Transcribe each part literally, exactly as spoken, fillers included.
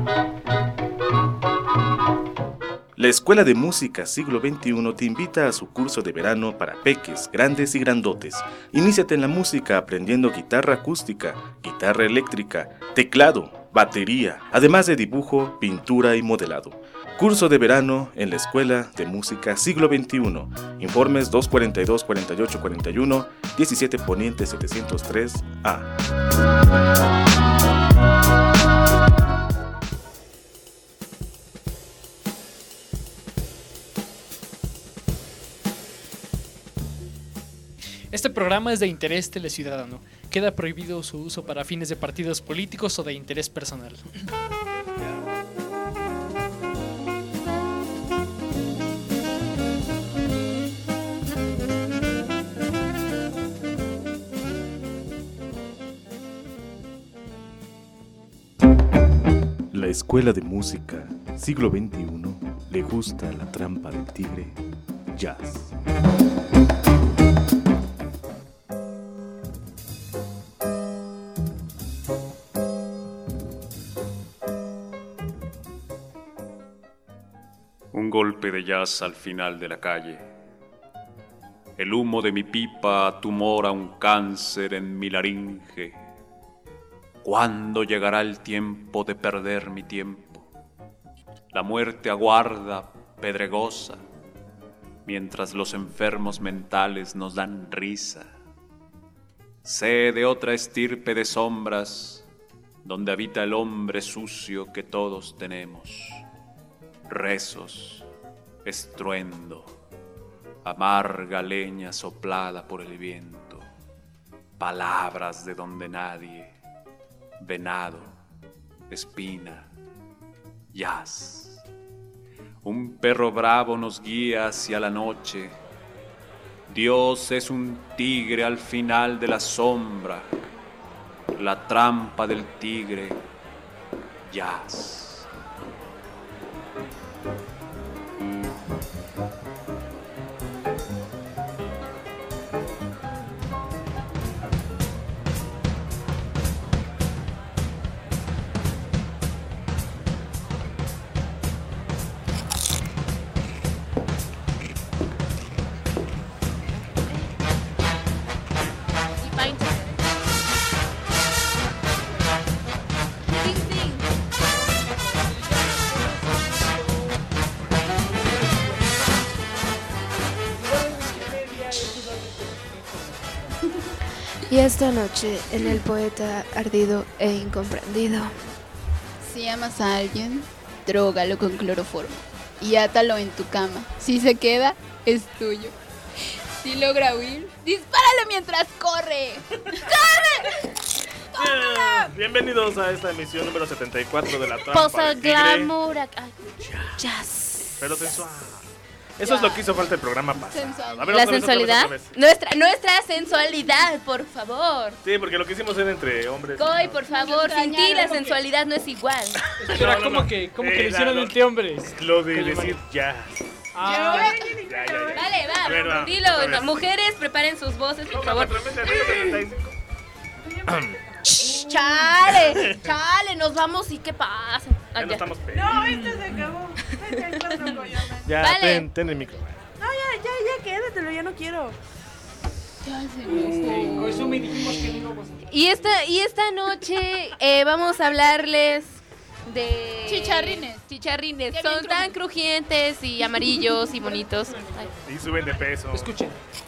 La Escuela de Música Siglo veintiuno te invita a su curso de verano para peques, grandes y grandotes. Iníciate en la música aprendiendo guitarra acústica, guitarra eléctrica, teclado, batería, además de dibujo, pintura y modelado. Curso de verano en la Escuela de Música Siglo veintiuno. Informes dos cuarenta y dos, cuarenta y ocho, cuarenta y uno, diecisiete Poniente setecientos tres A. Este programa es de interés teleciudadano. Queda prohibido su uso para fines de partidos políticos o de interés personal. La Escuela de Música Siglo veintiuno le gusta la trampa del tigre, jazz. Un golpe de jazz al final de la calle. El humo de mi pipa tumora un cáncer en mi laringe. ¿Cuándo llegará el tiempo de perder mi tiempo? La muerte aguarda, pedregosa, mientras los enfermos mentales nos dan risa. Sé de otra estirpe de sombras, donde habita el hombre sucio que todos tenemos. Rezos, estruendo, amarga leña soplada por el viento, palabras de donde nadie, venado, espina, jazz. Un perro bravo nos guía hacia la noche. Dios es un tigre al final de la sombra, la trampa del tigre, jazz. Y esta noche, en El Poeta Ardido e Incomprendido. Si amas a alguien, drógalo con cloroformo y átalo en tu cama. Si se queda, es tuyo. Si logra huir, dispáralo mientras corre. ¡Corre! Yeah. Bienvenidos a esta emisión número setenta y cuatro de la trampa Posa del tigre. glamour. Ay, Jazz. jazz. Pero sensual. Eso es lo que hizo falta el programa pasado. Sensual. A ver, La otra vez, otra vez, sensualidad. otra vez. Nuestra, nuestra sensualidad, por favor. Sí, porque lo que hicimos era entre hombres. Coy, por favor, sin ti la sensualidad no es igual. Espera, ¿cómo que, cómo que Eh, lo hicieron lo- entre hombres? Lo de Con el decir jazz. Ah, Ya, ya, ya. Vale, va, A ver, va, dilo. otra vez. Mujeres, preparen sus voces, por favor. Ya Chale, chale, nos vamos y qué pasa. Ah, no ya. estamos pe- No, esto se acabó. Ay, cuatro coyotes. Ya, Vale. ten, ten el micro. No, ya, ya, ya, quédatelo, ya no quiero. con eso me dijimos que no íbamos a... Y esta, y esta noche eh, vamos a hablarles de... Chicharrines. Chicharrines. Qué Son bien tan crujientes y amarillos y bonitos. Ay. Y suben de peso. Escuchen.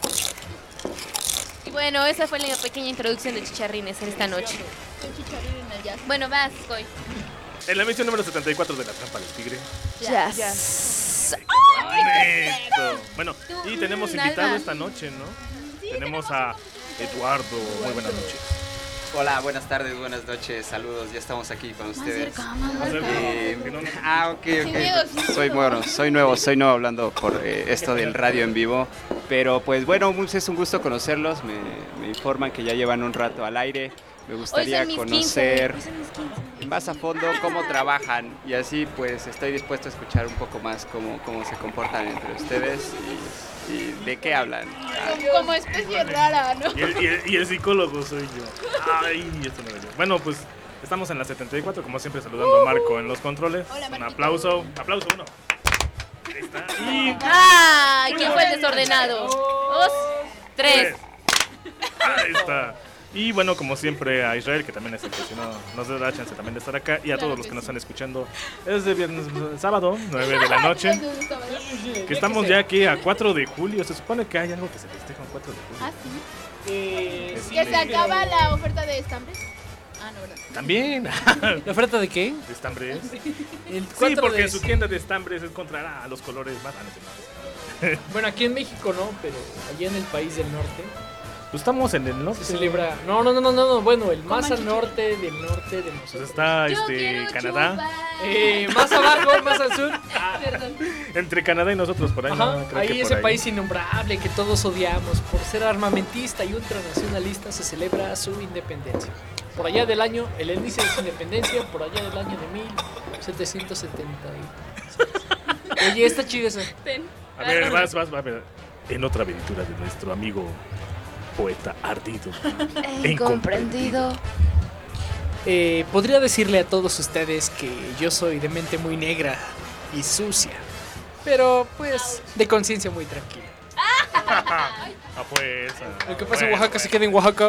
Y bueno, esa fue la pequeña introducción de chicharrines en esta noche. Bueno, vas, Coy. En la emisión número setenta y cuatro de la trampa del tigre. Jazz. Neto. Bueno, y Tú, tenemos mm, invitado Alba. esta noche, ¿no? Tenemos a Eduardo. Muy buenas noches. Hola, buenas tardes, buenas noches, saludos, ya estamos aquí con ustedes. Más cerca, Eh, que no nos- ah, ok, Sin miedo, sin ok. Soy nuevo, soy nuevo, soy nuevo hablando por eh, esto del radio en vivo. Pero pues bueno, es un gusto conocerlos, me, me informan que ya llevan un rato al aire. Me gustaría Hoy son mis conocer quince, hoy son mis quince. más a fondo cómo trabajan y así pues estoy dispuesto a escuchar un poco más cómo, cómo se comportan entre ustedes y, y de qué hablan. Ah, Como especie rara, ¿no? Y el, y el- y el psicólogo soy yo. Ay, esto no era yo. Bueno, pues Estamos en la setenta y cuatro, como siempre, saludando a Marco en los controles. Hola, Un Marquito. aplauso, aplauso uno. Ahí está. Y ¡Ay! ¿Quién fue el desordenado? Dos, tres. ahí está. Y bueno, como siempre, a Israel, que también es el que si no nos da chance también de estar acá. Y a todos los que nos están escuchando. Es de viernes, sábado, nueve de la noche. Que estamos ya aquí a cuatro de julio. Se supone que hay algo que se festeja el cuatro de julio. Ah, sí. Eh, Que se acaba la oferta de estambres. Ah, no, ¿verdad? También. ¿La oferta de qué? ¿De estambres? El Sí, cuatro porque de- en su tienda de estambres encontrará a los colores más grandes. Bueno, aquí en México no, pero allá en el país del norte Pues estamos en el norte. se celebra. No, no, no, no, no, no, bueno, el más al chicharo. norte del norte de Pues nosotros. está Yo este quiero Canadá. chupar. Eh, más abajo, más al sur. Perdón. Entre Canadá y nosotros por ahí. Ajá, ¿no? Creo ahí que por ese ahí. país innombrable que todos odiamos por ser armamentista y ultranacionalista se celebra su independencia. Por allá del año, el índice de su independencia, por allá del año de mil setecientos setenta y seis. Oye, está chido eso. A ver, vas, vas, vas. a ver. En otra aventura de nuestro amigo poeta ardido. He incomprendido. Eh, podría decirle a todos ustedes que yo soy de mente muy negra y sucia, pero pues de conciencia muy tranquila. Ah, pues. ah, Lo que pasa en bueno, Oaxaca se queda en Oaxaca.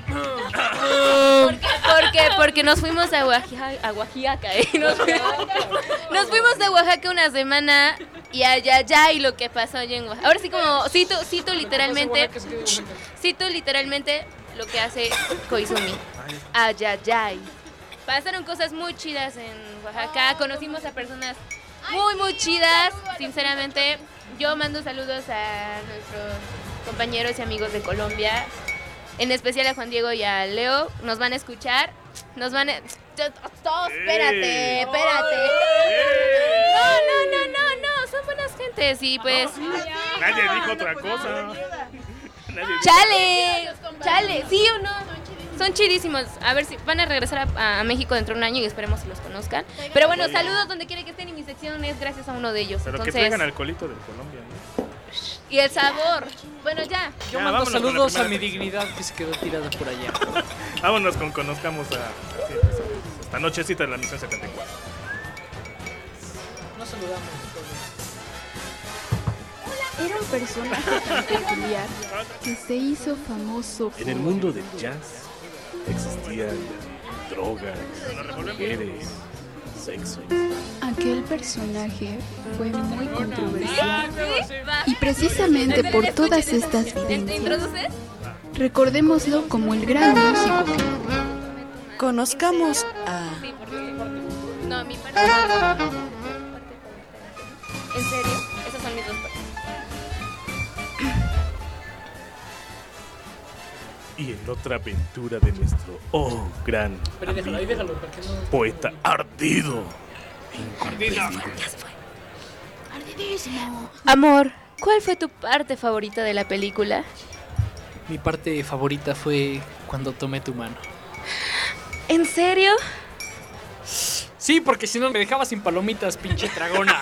¿Por qué? Porque, porque nos fuimos a Oaxaca, a Oaxaca, ¿eh? Nos, nos fuimos de Oaxaca una semana y allá ya y lo que pasó allá en Oaxaca. Ahora sí como cito, cito literalmente, cito literalmente lo que hace Koizumi. Ayayay. Pasaron cosas muy chidas en Oaxaca, conocimos a personas muy muy chidas, sinceramente. Yo mando saludos a nuestros compañeros y amigos de Colombia, en especial a Juan Diego y a Leo. Nos van a escuchar, nos van a... Todos, espérate, espérate. No, no, no, no, no, son buenas gentes y pues... Nadie dijo otra cosa. Nadie dijo- ¡Chale! ¡Chale! ¿Sí o no? Son chidísimos. A ver si van a regresar a, a México dentro de un año y esperemos que los conozcan. Pero bueno, saludos donde quiera que estén y mi sección es gracias a uno de ellos. Pero que Entonces, traigan alcoholito de Colombia, ¿no? y el sabor. Bueno, ya. Yo Ya, mando vámonos con la saludos a primera mi sección. dignidad que se quedó tirada por allá. Vámonos con conozcamos a. Así empezamos. Esta nochecita de la misión setenta y cuatro. No saludamos. Era un personaje tan peculiar que se hizo famoso En el por- mundo del jazz existían drogas, mujeres, sexo. Aquel personaje fue muy controversial y precisamente por todas estas ¿Te vivencias, introduces? recordémoslo como el gran músico que Conozcamos a... Sí, porque... No, mi parte... ¿En serio? Esas son mis dos partes. Y en otra aventura de nuestro oh gran Pero déjalo, ahí déjalo, porque no... poeta ardido. Amor, ¿cuál fue tu parte favorita de la película? Mi parte favorita fue cuando tomé tu mano. ¿En serio? Sí, porque si no me dejaba sin palomitas, pinche tragona.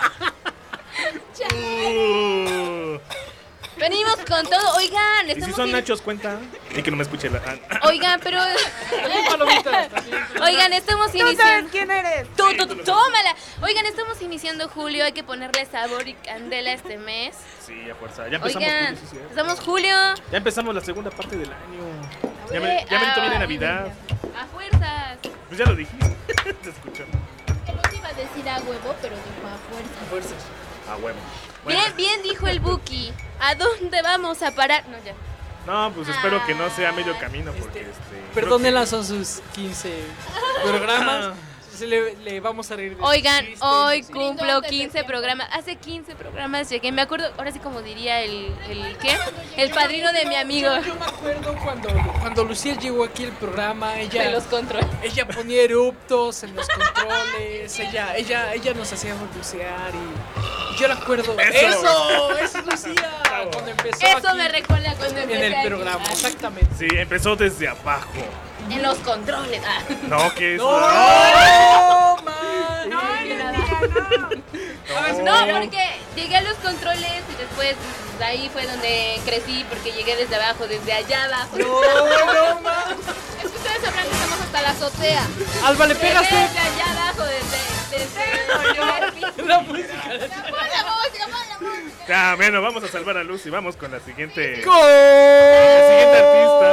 Uh, Venimos con todo. Oigan, y si estamos son in- nachos, cuenta. Y que no me escuche la. ah, Oigan, pero... palomitas. Oigan, estamos ¿Tú sabes iniciando... quién eres? Tú, tú, tú, tómala. Oigan, estamos iniciando julio, hay que ponerle sabor y candela este mes. Sí, a fuerza. Ya empezamos. Oigan, julio, sí, cierto. estamos julio. Ya empezamos la segunda parte del año. Ya, Eh, me, ya merito viene ah, Navidad. A fuerzas. Pues ya lo dijiste. Te escucho. que no te iba a decir a huevo, pero dijo a fuerza. Fuerzas. A huevo. Bueno. Bien, bien dijo el Buki. ¿A dónde vamos a parar? No, ya. No, pues espero que no sea medio camino porque este. Perdónenla, son sus quince programas. Se le, le vamos a reír de sus Oigan, chistes, hoy sí. cumplo quince programas. Hace quince programas llegué. Me acuerdo, ahora sí como diría el, el ¿qué? El padrino de mi amigo. Yo me acuerdo cuando, cuando Lucía llegó aquí al programa, ella, De los controles. ella ponía eruptos en los controles, ella, ella, ella nos hacía balbucear y, y yo la acuerdo. ¡Eso! ¡Eso! ¡Eso es Lucía! Cuando empezó Eso aquí me recuerda cuando en empecé el aquí. programa, exactamente. Sí, empezó desde abajo. En los controles. Ah. No, que es. ¡No! ¡No, man! No, no, no. No, porque llegué a los controles y después de ahí fue donde crecí porque llegué desde abajo, desde allá abajo. ¡No, no, man! Es que ustedes sabrán que estamos hasta hasta la azotea. Alba, le pegaste. Venga, allá abajo, desde, desde La música. Pon la música, pon la música. Ya, bueno, vamos a salvar a Lucy. Vamos con la siguiente. ¡Gol! La siguiente artista.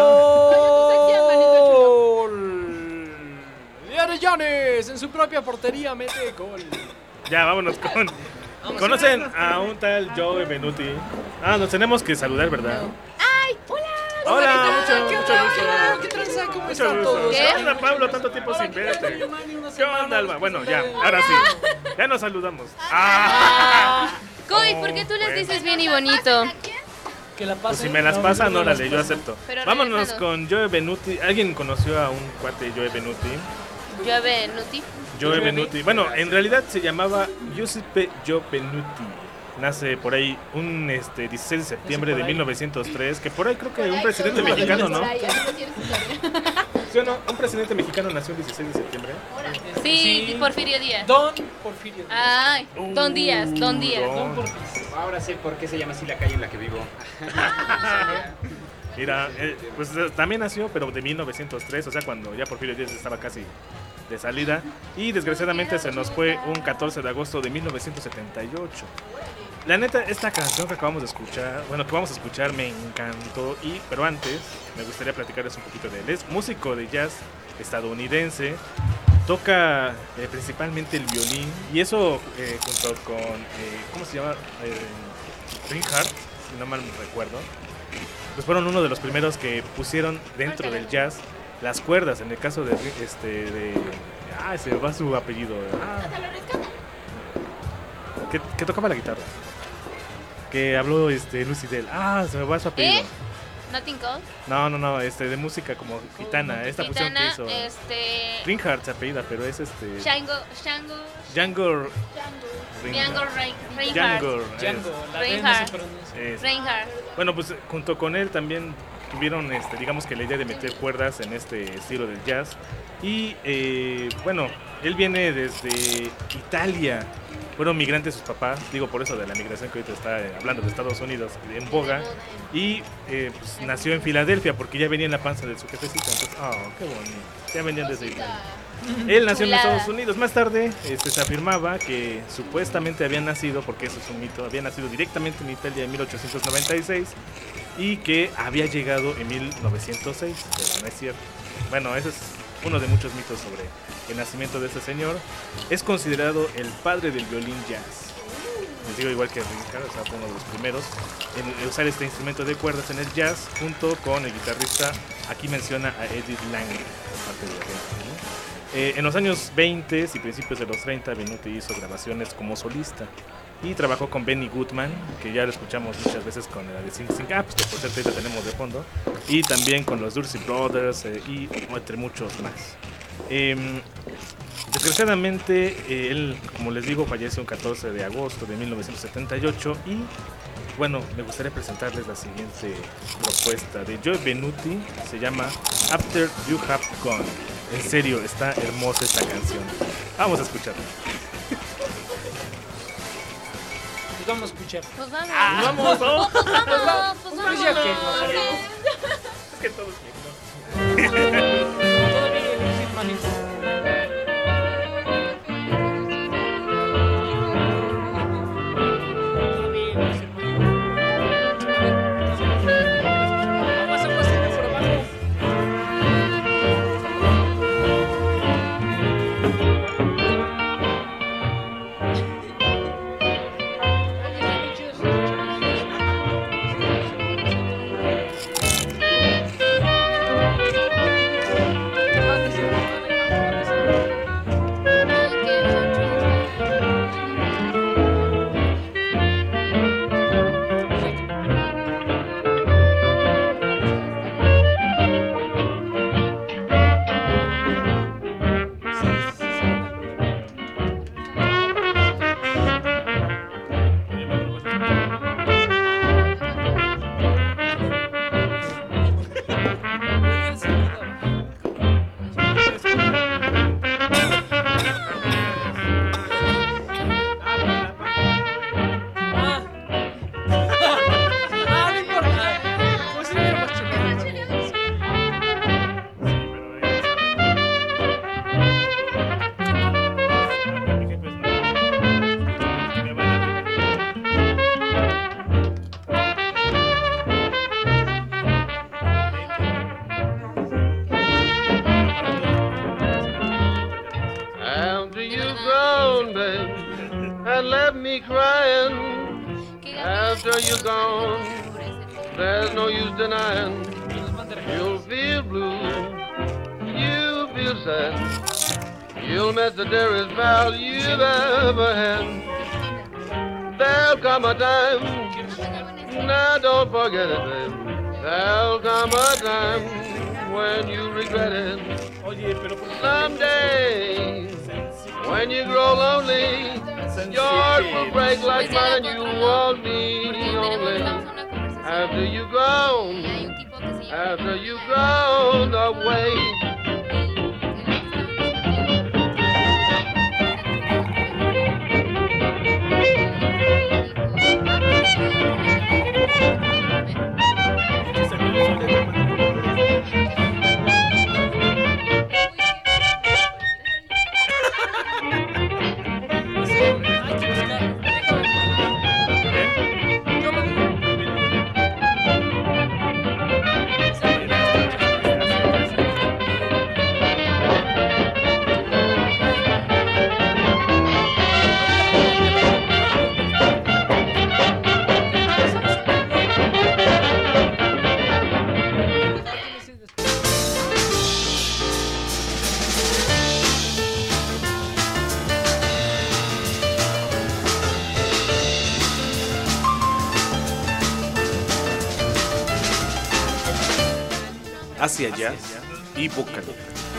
¡Gol! Y Arellanes en su propia portería mete gol. Ya, vámonos con. ¿Conocen a un tal Joe Benuti? Ah, nos tenemos que saludar, ¿verdad? ¡Ay! ¡Hola! Hola, mucho, ¿Qué mucho onda? gusto. ¿Qué tranza? ¿Cómo Mucho están gusto. todos? ¿Qué? ¿Qué onda, Pablo? Tanto tiempo sin verte. ¿Qué onda, Alba? Bueno, ya, ahora sí. Ya nos saludamos. Ah. Coy, ¿por qué tú les Bueno. dices bien y bonito? Que la Pues pasen. si me las No, pasan, no, no órale, las yo pasen. acepto. Pero Vámonos regresado. con Joe Benuti. ¿Alguien conoció a un cuate Joe Benuti? Llueve, Nuti. Joe Joe Benuti. Bueno, en realidad se llamaba Giuseppe Joe Benuti. Nace por ahí un este, dieciséis de septiembre por de ahí. mil novecientos tres, que por ahí creo que un presidente mexicano, ¿no? ¿Sí o no? Un presidente mexicano nació el dieciséis de septiembre. Sí, Porfirio Díaz. Don Porfirio. Ay, Don Díaz, Don Díaz. Don. Don Porfirio. Ahora sé por qué se llama así la calle en la que vivo. Mira, eh, pues eh, también nació, pero de mil novecientos tres, o sea, cuando ya Porfirio Díaz estaba casi de salida. Y desgraciadamente se nos fue un catorce de agosto de mil novecientos setenta y ocho. La neta, esta canción que acabamos de escuchar, bueno, que vamos a escuchar, me encantó. Y, pero antes, me gustaría platicarles un poquito de él. Es músico de jazz estadounidense. Toca eh, principalmente el violín. Y eso eh, junto con, eh, ¿cómo se llama? Eh, Reinhardt, si no mal recuerdo. Pues fueron uno de los primeros que pusieron dentro del jazz las cuerdas. En el caso de este de ah, se va su apellido. Ah, que, que tocaba la guitarra. Que habló este Lucy Del. Ah, se me va su apellido. ¿Eh? Nothing Cold. No, no, no, este de música como gitana, esta fusión que Gitana, hizo. este. Reinhardt se apellida, pero es este Shango, Shango, Django Django Rein- Reinhardt. Django. Django, la D no se Reinhardt. pronuncia. es- es- Reinhardt. Bueno, pues junto con él también tuvieron, este, digamos que la idea de meter cuerdas en este estilo del jazz. Y eh, bueno, él viene desde Italia. Fueron migrantes sus papás, digo por eso de la migración que ahorita está eh, hablando de Estados Unidos, en boga. Y eh, pues, nació en Filadelfia porque ya venía en la panza de su jefecita. Entonces, oh, qué bonito. Ya venían desde Italia. Él nació en Chulada. Estados Unidos. Más tarde este, se afirmaba que supuestamente había nacido, porque eso es un mito, había nacido directamente en Italia en mil ochocientos noventa y seis y que había llegado en mil novecientos seis, pero no es cierto. Bueno, ese es uno de muchos mitos sobre el nacimiento de este señor. Es considerado el padre del violín jazz. Les digo, igual que Reinhardt, o sea, fue uno de los primeros en usar este instrumento de cuerdas en el jazz, junto con el guitarrista, aquí menciona a Edith Lang, parte de Reinhardt, ¿no? Eh, en los años veinte y principios de los treinta, Benuti hizo grabaciones como solista y trabajó con Benny Goodman, que ya lo escuchamos muchas veces con la de Sing Sing Apps, que por cierto ahí la tenemos de fondo, y también con los Dursey Brothers eh, y entre muchos más. Eh, desgraciadamente, eh, él, como les digo, falleció un catorce de agosto de mil novecientos setenta y ocho y bueno, me gustaría presentarles la siguiente propuesta de Joe Benuti, se llama After You Have Gone. En serio, está hermosa esta canción. Vamos a escucharla. Pues vamos a escuchar. Pues vamos. ¡Vamos! ¿No? Pues vamos, pues Pues ya que vamos. nos salimos. Es que todo es bien, ¿no? Todavía el Hit Manix. alone, babe, and left me crying after you're gone. There's no use denying. You'll feel blue, you'll feel sad. You'll miss the dearest pal you've ever had. There'll come a time, now don't forget it, babe. There'll come a time when you regret it. Someday, when you grow lonely, your heart will break like mine and you want me only. After you've gone, after you've gone away. Hacia allá y Boca Loca.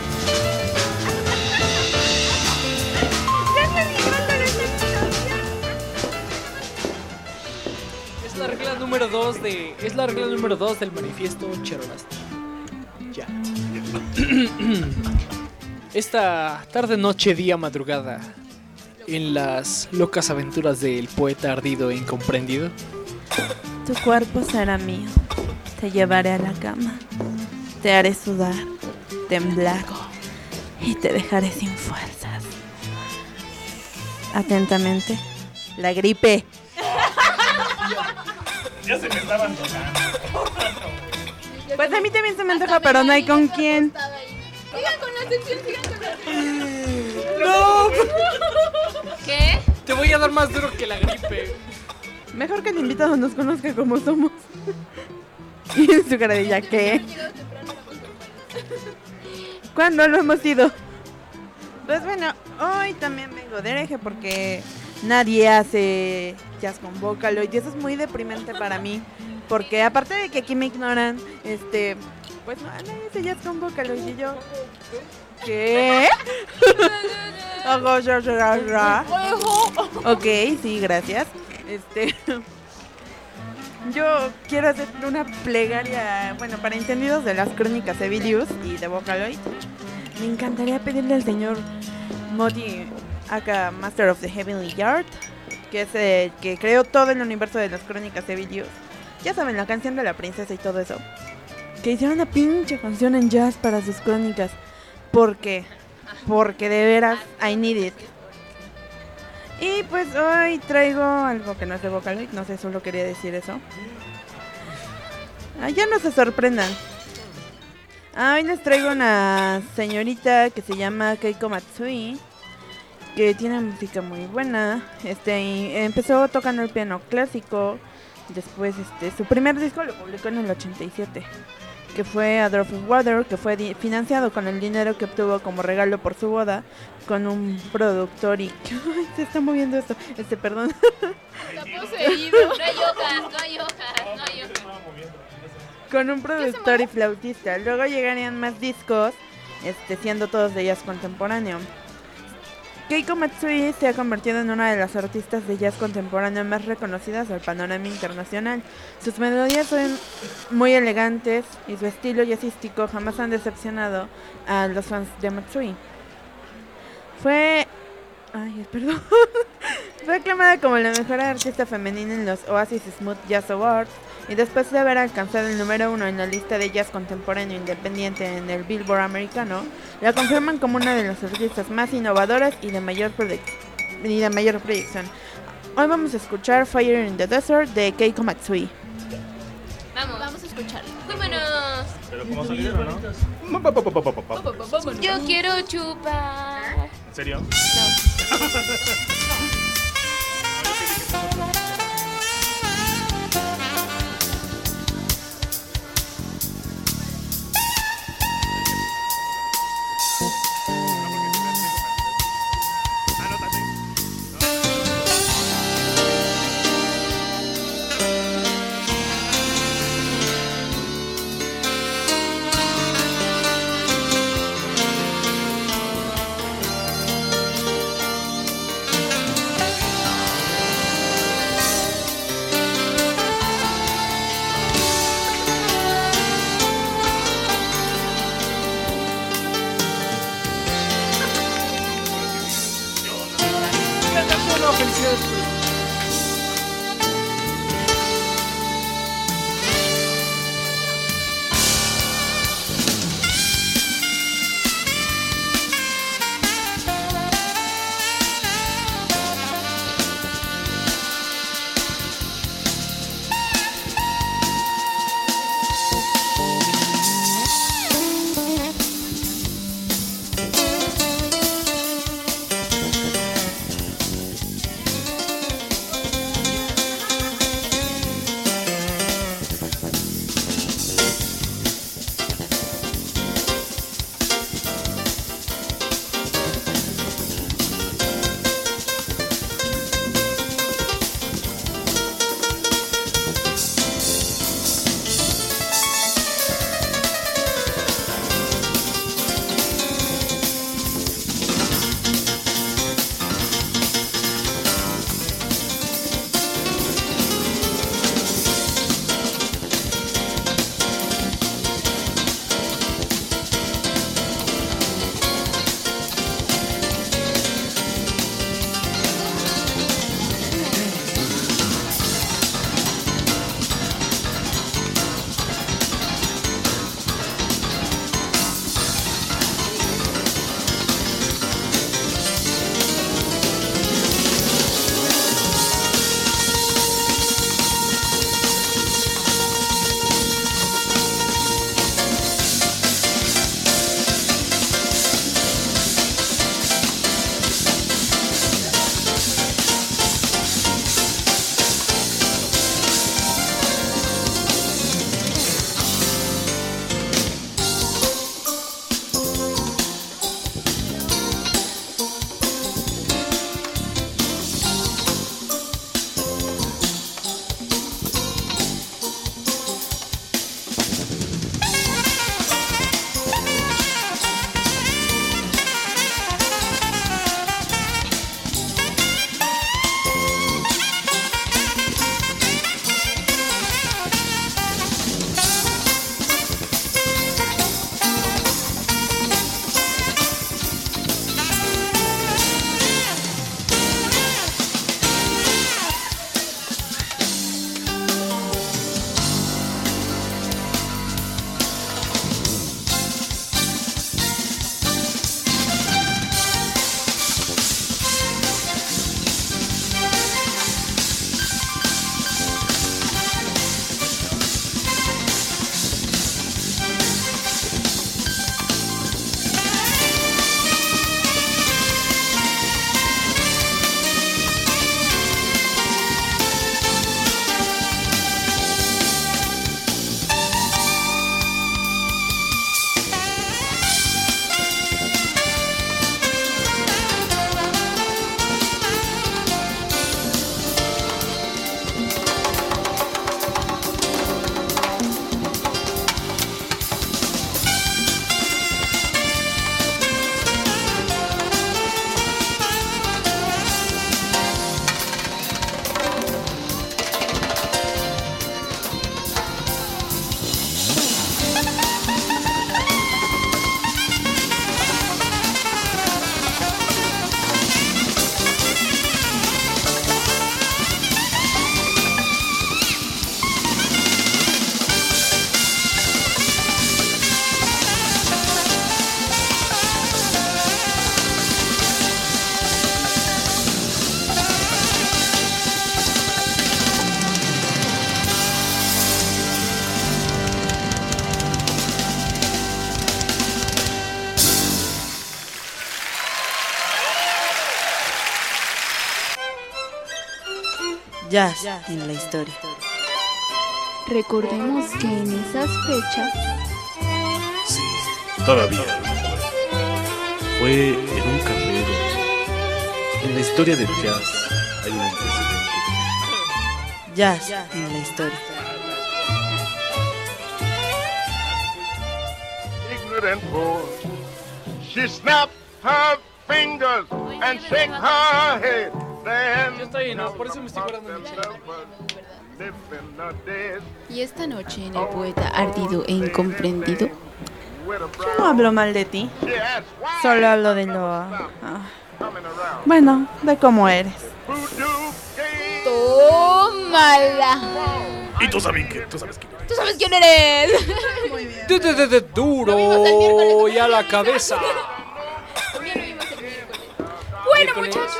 Es la regla número dos de es la regla número dos del manifiesto Cherolasta. Ya. Esta tarde, noche, día, madrugada, en las locas aventuras del poeta ardido e incomprendido. Tu cuerpo será mío. Te llevaré a la cama. Te haré sudar, temblar y te dejaré sin fuerzas. Atentamente, la gripe. Ya se me estaban tocando. Pues a mí también se me antoja, pero no hay con quién. Sigan con la sección, sigan con la sección. ¡No! ¿Qué? Te voy a dar más duro que la gripe. Mejor que el invitado nos conozca como somos. Y en su cara de ya, ¿qué? ¿Cuándo lo hemos ido? Pues bueno, hoy también vengo de hereje porque nadie hace jazz con Vocaloid y eso es muy deprimente para mí. Porque aparte de que aquí me ignoran, este, pues no, nadie hace jazz con Vocaloid y yo... ¿Qué? Ok, sí, gracias. Este... Yo quiero hacer una plegaria, bueno, para entendidos de las crónicas de Vilius y de Vocaloid. Me encantaría pedirle al señor Moti, aka Master of the Heavenly Yard, que es el que creó todo el universo de las crónicas de Vilius. Ya saben, la canción de la princesa y todo eso. Que hiciera una pinche canción en jazz para sus crónicas. ¿Por qué? Porque de veras, I need it. Y pues hoy traigo algo que no es de Vocaloid, no sé, solo quería decir eso. Ah, ya no se sorprendan. Ah, hoy les traigo una señorita que se llama Keiko Matsui, que tiene música muy buena. Este, y empezó tocando el piano clásico. Después, este, su primer disco lo publicó en el ochenta y siete, que fue A Drop of Water, que fue di- financiado con el dinero que obtuvo como regalo por su boda con un productor y... Ay, se está moviendo esto. Este, perdón. Está poseído. No hay hojas, no hay hojas, no hay hojas. Con un productor y flautista. Luego llegarían más discos, este, siendo todos de jazz contemporáneo. Keiko Matsui se ha convertido en una de las artistas de jazz contemporáneo más reconocidas del panorama internacional. Sus melodías son muy elegantes y su estilo jazzístico jamás han decepcionado a los fans de Matsui. Fue... Ay, perdón. Fue aclamada como la mejor artista femenina en los Oasis Smooth Jazz Awards y después de haber alcanzado el número uno en la lista de jazz contemporáneo independiente en el Billboard americano, la confirman como una de las artistas más innovadoras y de mayor, proyec- y de mayor proyección. Hoy vamos a escuchar Fire in the Desert de Keiko Matsui. Vamos, Vamos a escucharlo. vámonos. Pero como salieron, ¿no? Yo quiero chupar. ¿En serio? No. Jazz en la historia. Recordemos que en esas fechas... Sí, todavía. Fue en un café donde en la historia del jazz hay un antecedente. Jazz en la historia. Ignorant boy, she snapped her fingers and shake her head. Then Yo estoy no, por eso me estoy guardando mi chela. Y esta noche en el poeta ardido e incomprendido. Yo no hablo mal de ti. Solo hablo de lo... ah, bueno, de cómo eres. ¡Tómala! Y tú sabes que tú sabes quién eres. ¿Tú sabes quién eres? Muy bien. Du- du- du- du- Duro y a la cabeza. Bueno, muchachos.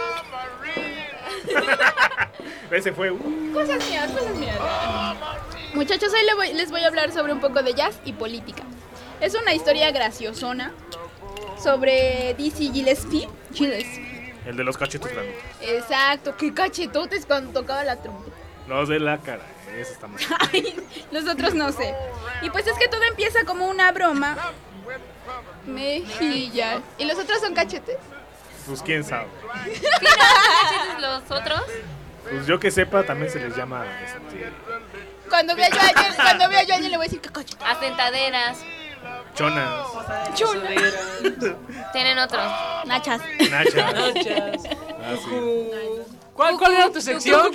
Ese fue un... Cosas mías, cosas mías. Muchachos, hoy les voy, les voy a hablar sobre un poco de jazz y política. Es una historia graciosona sobre Dizzy Gillespie. Gillespie. El de los cachetos grandes. Exacto, qué cachetotes cuando tocaba la trompeta. No sé la cara, eso está mal. Ay, los otros no sé. Y pues es que todo empieza como una broma. Mejillas. ¿Y los otros son cachetes? Pues quién sabe. ¿Sí, no son cachetes los otros? Pues yo que sepa, también se les llama este, Cuando vea yo a alguien, cuando vea yo a alguien le voy a decir que cachete. Asentaderas. chonas, Chuna. Tienen otros. Nachas. nachas. Nachas. Ah, sí. ¿Cuál, ¿Cuál era tu sección?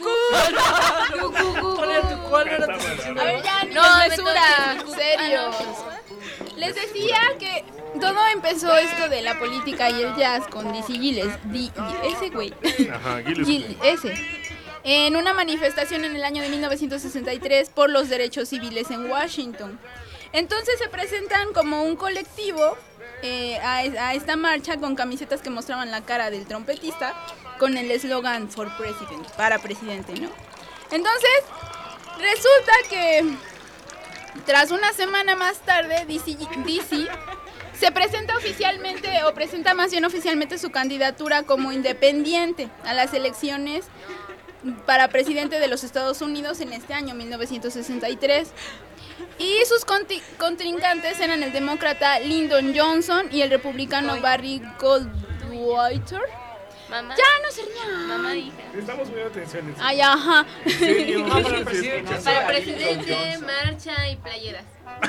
¿Cuál era tu, cuál era tu sección? A ver, ya, No, no, me mesura, toca. serio. Ah, no. Les decía que todo empezó esto de la política y el jazz con Dizzy Gillespie. Ese güey. Ajá, Gillespie. Gill- ese. En una manifestación en el año de mil novecientos sesenta y tres por los derechos civiles en Washington. Entonces se presentan como un colectivo eh, a, a esta marcha con camisetas que mostraban la cara del trompetista con el eslogan For President, para presidente, ¿no? Entonces, resulta que tras una semana más tarde, Dizzy, Dizzy se presenta oficialmente, o presenta más bien oficialmente su candidatura como independiente a las elecciones para presidente de los Estados Unidos en este año, mil novecientos sesenta y tres. Y sus conti- contrincantes eran el demócrata Lyndon Johnson y el republicano Barry Goldwater. Mamá. Ya, no se rían. Mamá, hija. Estamos poniendo atención. En Ay, ajá. serio. Ah, para el presidente. Para presidente, marcha y playeras.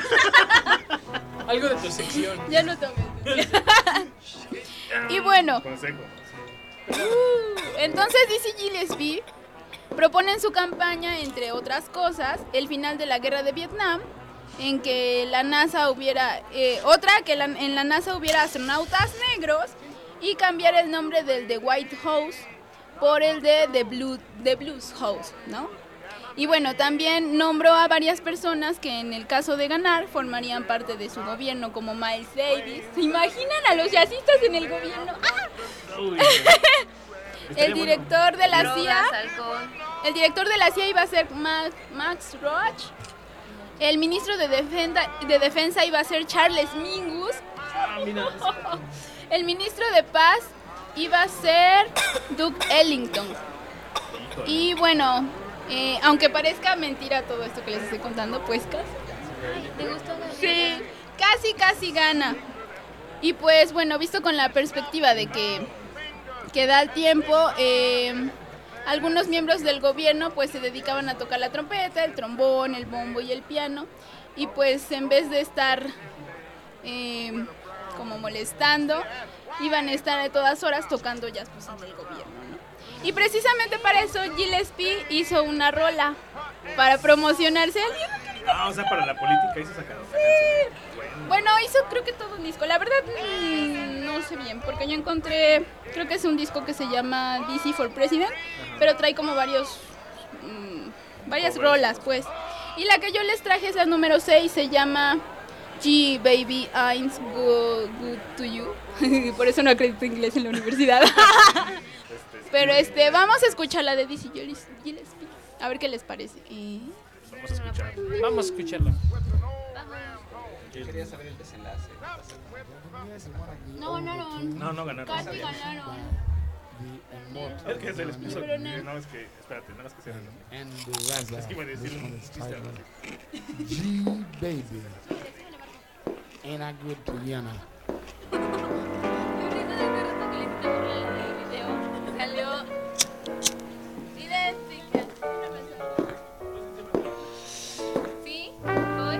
Algo de tu sección. Ya no tomes. Y bueno, Consejo. uh, entonces Dizzy Gillespie propone en su campaña, entre otras cosas, el final de la guerra de Vietnam, en que la NASA hubiera, eh, otra, que la- en la NASA hubiera astronautas negros y cambiar el nombre del The White House por el de The, Blue, The Blues House, ¿no? Y bueno, también nombró a varias personas que en el caso de ganar formarían parte de su gobierno, como Miles Davis. ¿Se imaginan a los jazzistas en el gobierno? ¡Ah! Uy, El director de la C I A, Drogas, alcohol. el director de la C I A iba a ser Max, Max Roach. El ministro de defensa, de defensa iba a ser Charles Mingus. Ah, mira. El ministro de paz iba a ser Duke Ellington. Y bueno, eh, aunque parezca mentira todo esto que les estoy contando, pues casi. ¿Te gustó la Sí, casi, casi gana. Y pues bueno, visto con la perspectiva de que, que da el tiempo, eh, algunos miembros del gobierno pues se dedicaban a tocar la trompeta, el trombón, el bombo y el piano. Y pues en vez de estar eh, como molestando, iban a estar a todas horas tocando jazz pues en el gobierno, ¿no? Y precisamente para eso Gillespie hizo una rola para promocionarse. Ah, o sea, para la política hizo esa canción. Bueno. Bueno, hizo creo que todo un disco. La verdad mm, no sé bien, porque yo encontré, creo que es un disco que se llama Dizzy for President, pero trae como varios, mm, varias rolas, pues. Y la que yo les traje es la número seis, se llama G Baby I'm Go Good to You. Por eso no acredito inglés en la universidad. Pero este, vamos a escuchar la de Dizzy Gillespie. A ver qué les parece. ¿Eh? Vamos a escuchar. Vamos a escucharla. Yo quería saber el desenlace. No, ganaron. No, no ganaron. Casi ganaron. Es que es el esposo. No, no, es que, espérate, no es que sea el esposo. Es que iba a decir un chiste. G baby. Ain't I good to you now? Salió idéntica. ¿Sí? ¿Voy?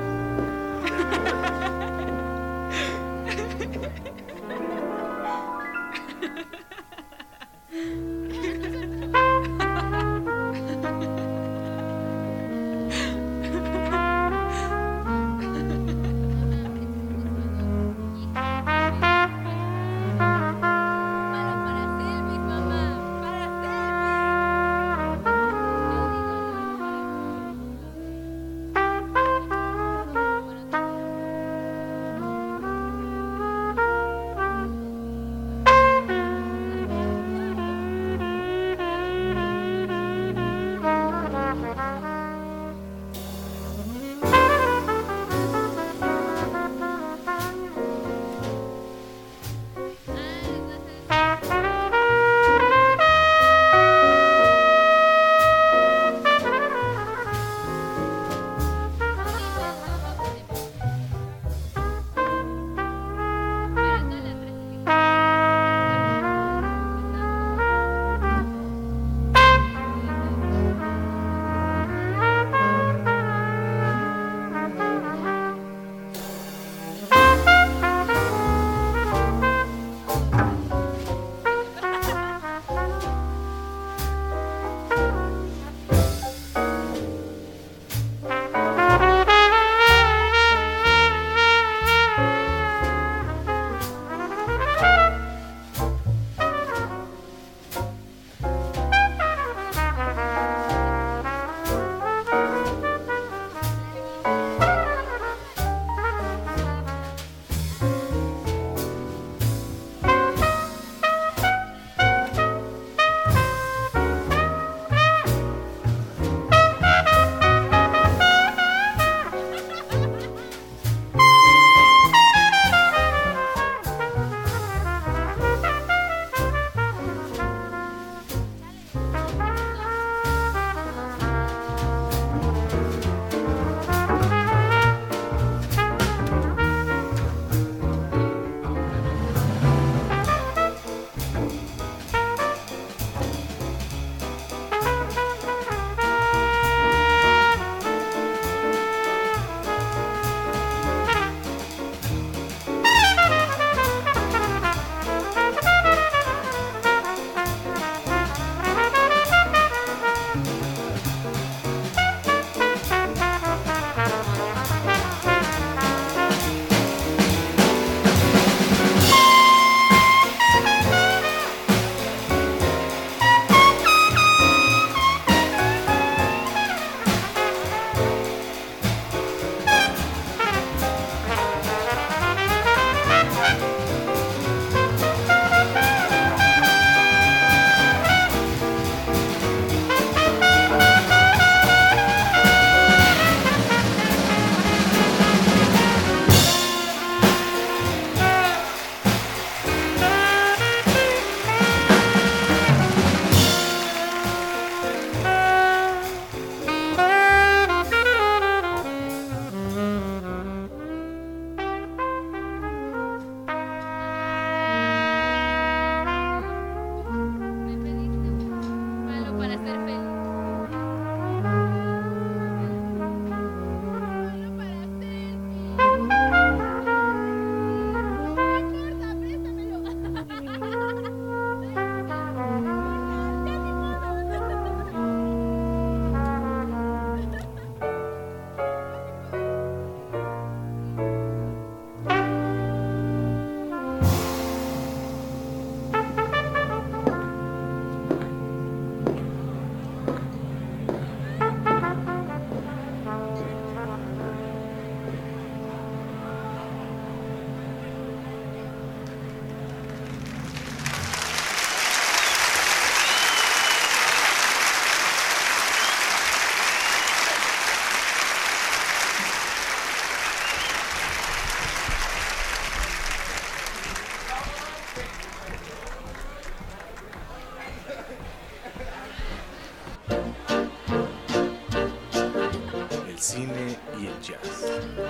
cine y el jazz.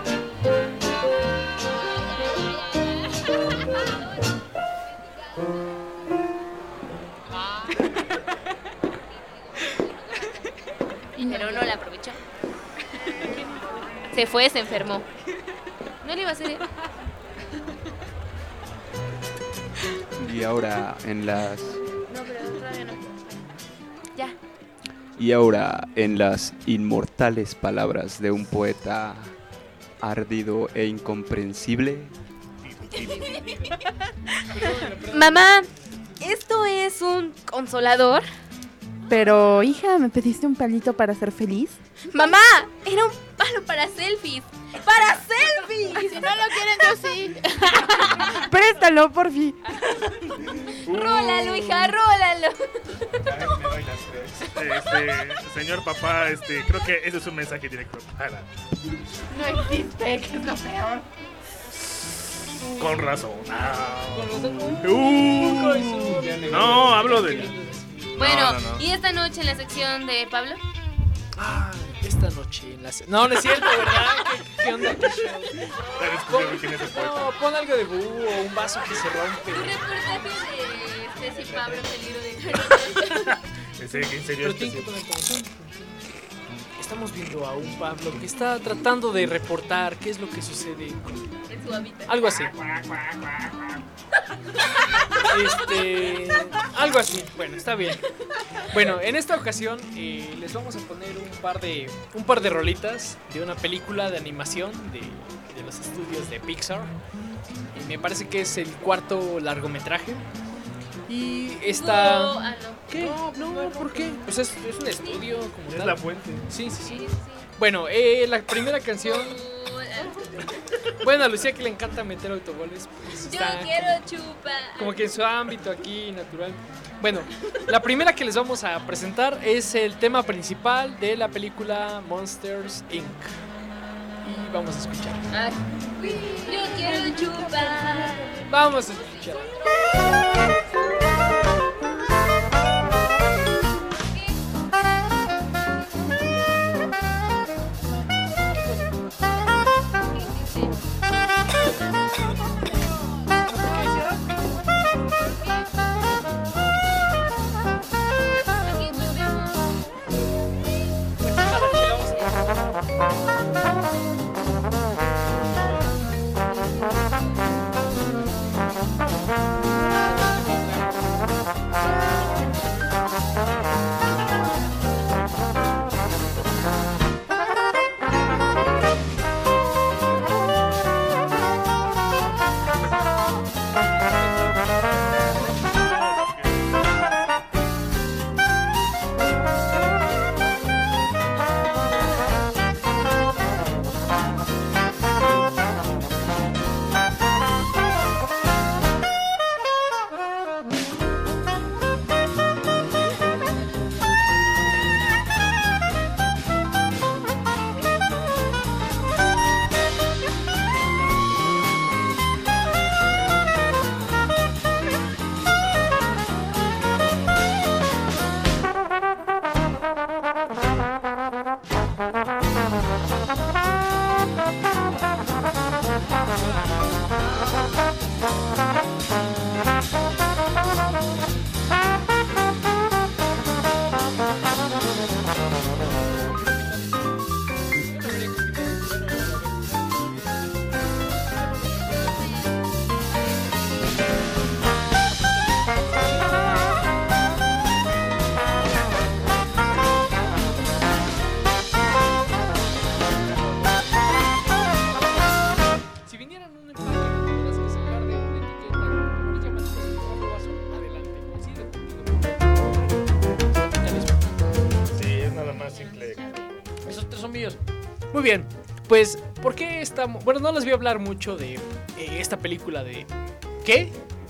Pero no la aprovechó. Se fue, se enfermó. No le iba a hacer. Y ahora en las... No, pero todavía no. Ya. Y ahora en las inmortales palabras de un poeta ardido e incomprensible. Mamá, ¿esto es un consolador? Pero, hija, ¿me pediste un palito para ser feliz? Mamá, era un palo para selfies. ¡Para selfies! Si no lo quieren, yo sí. Préstalo, por fin. Rólalo, hija, rólalo. Este, señor papá, este, creo que ese es un mensaje directo para. No existe, que es lo peor. Con razón. Con Uh, no, hablo de. Bueno, No, no, no. ¿y esta noche en la sección de Pablo? Ah, esta noche en la... se- No, no es cierto, ¿verdad? ¿Qué, qué onda? ¿Qué show? Ya descubrió quién es el poeta. No, pon algo de búho o un vaso que se rompe. Un reportaje de Ceci Pablo, peligro de carretera. En serio, en serio, Pero tiene que poner como... Estamos viendo a un Pablo que está tratando de reportar qué es lo que sucede con... En su hábitat. Algo así. Este, algo así. Bueno, está bien. Bueno, en esta ocasión eh, les vamos a poner un par de un par de rolitas de una película de animación de, de los estudios de Pixar. Y me parece que es el cuarto largometraje. Y esta... No, ah, no. ¿Qué? No, no, ¿por qué? Pues es, es un estudio como Es tal. la fuente. Sí, sí, sí. Sí, sí. Bueno, eh, la primera canción... Bueno, a Lucía que le encanta meter autogoles. Pues Yo está quiero chupar. como que en su ámbito aquí natural. Bueno, la primera que les vamos a presentar es el tema principal de la película Monsters incorporated. Y vamos a escuchar. Ay, yo quiero chupar. Vamos a escuchar. Si vinieran un empaque que tuvieras que sacar de una etiqueta muy llamativa de un rojo azul, adelante, coincide contigo. Ya les voy. Sí, es nada más simple. Esos tres son míos. Muy bien, pues, ¿por qué estamos...? Bueno, no les voy a hablar mucho de eh, esta película de... ¿Qué?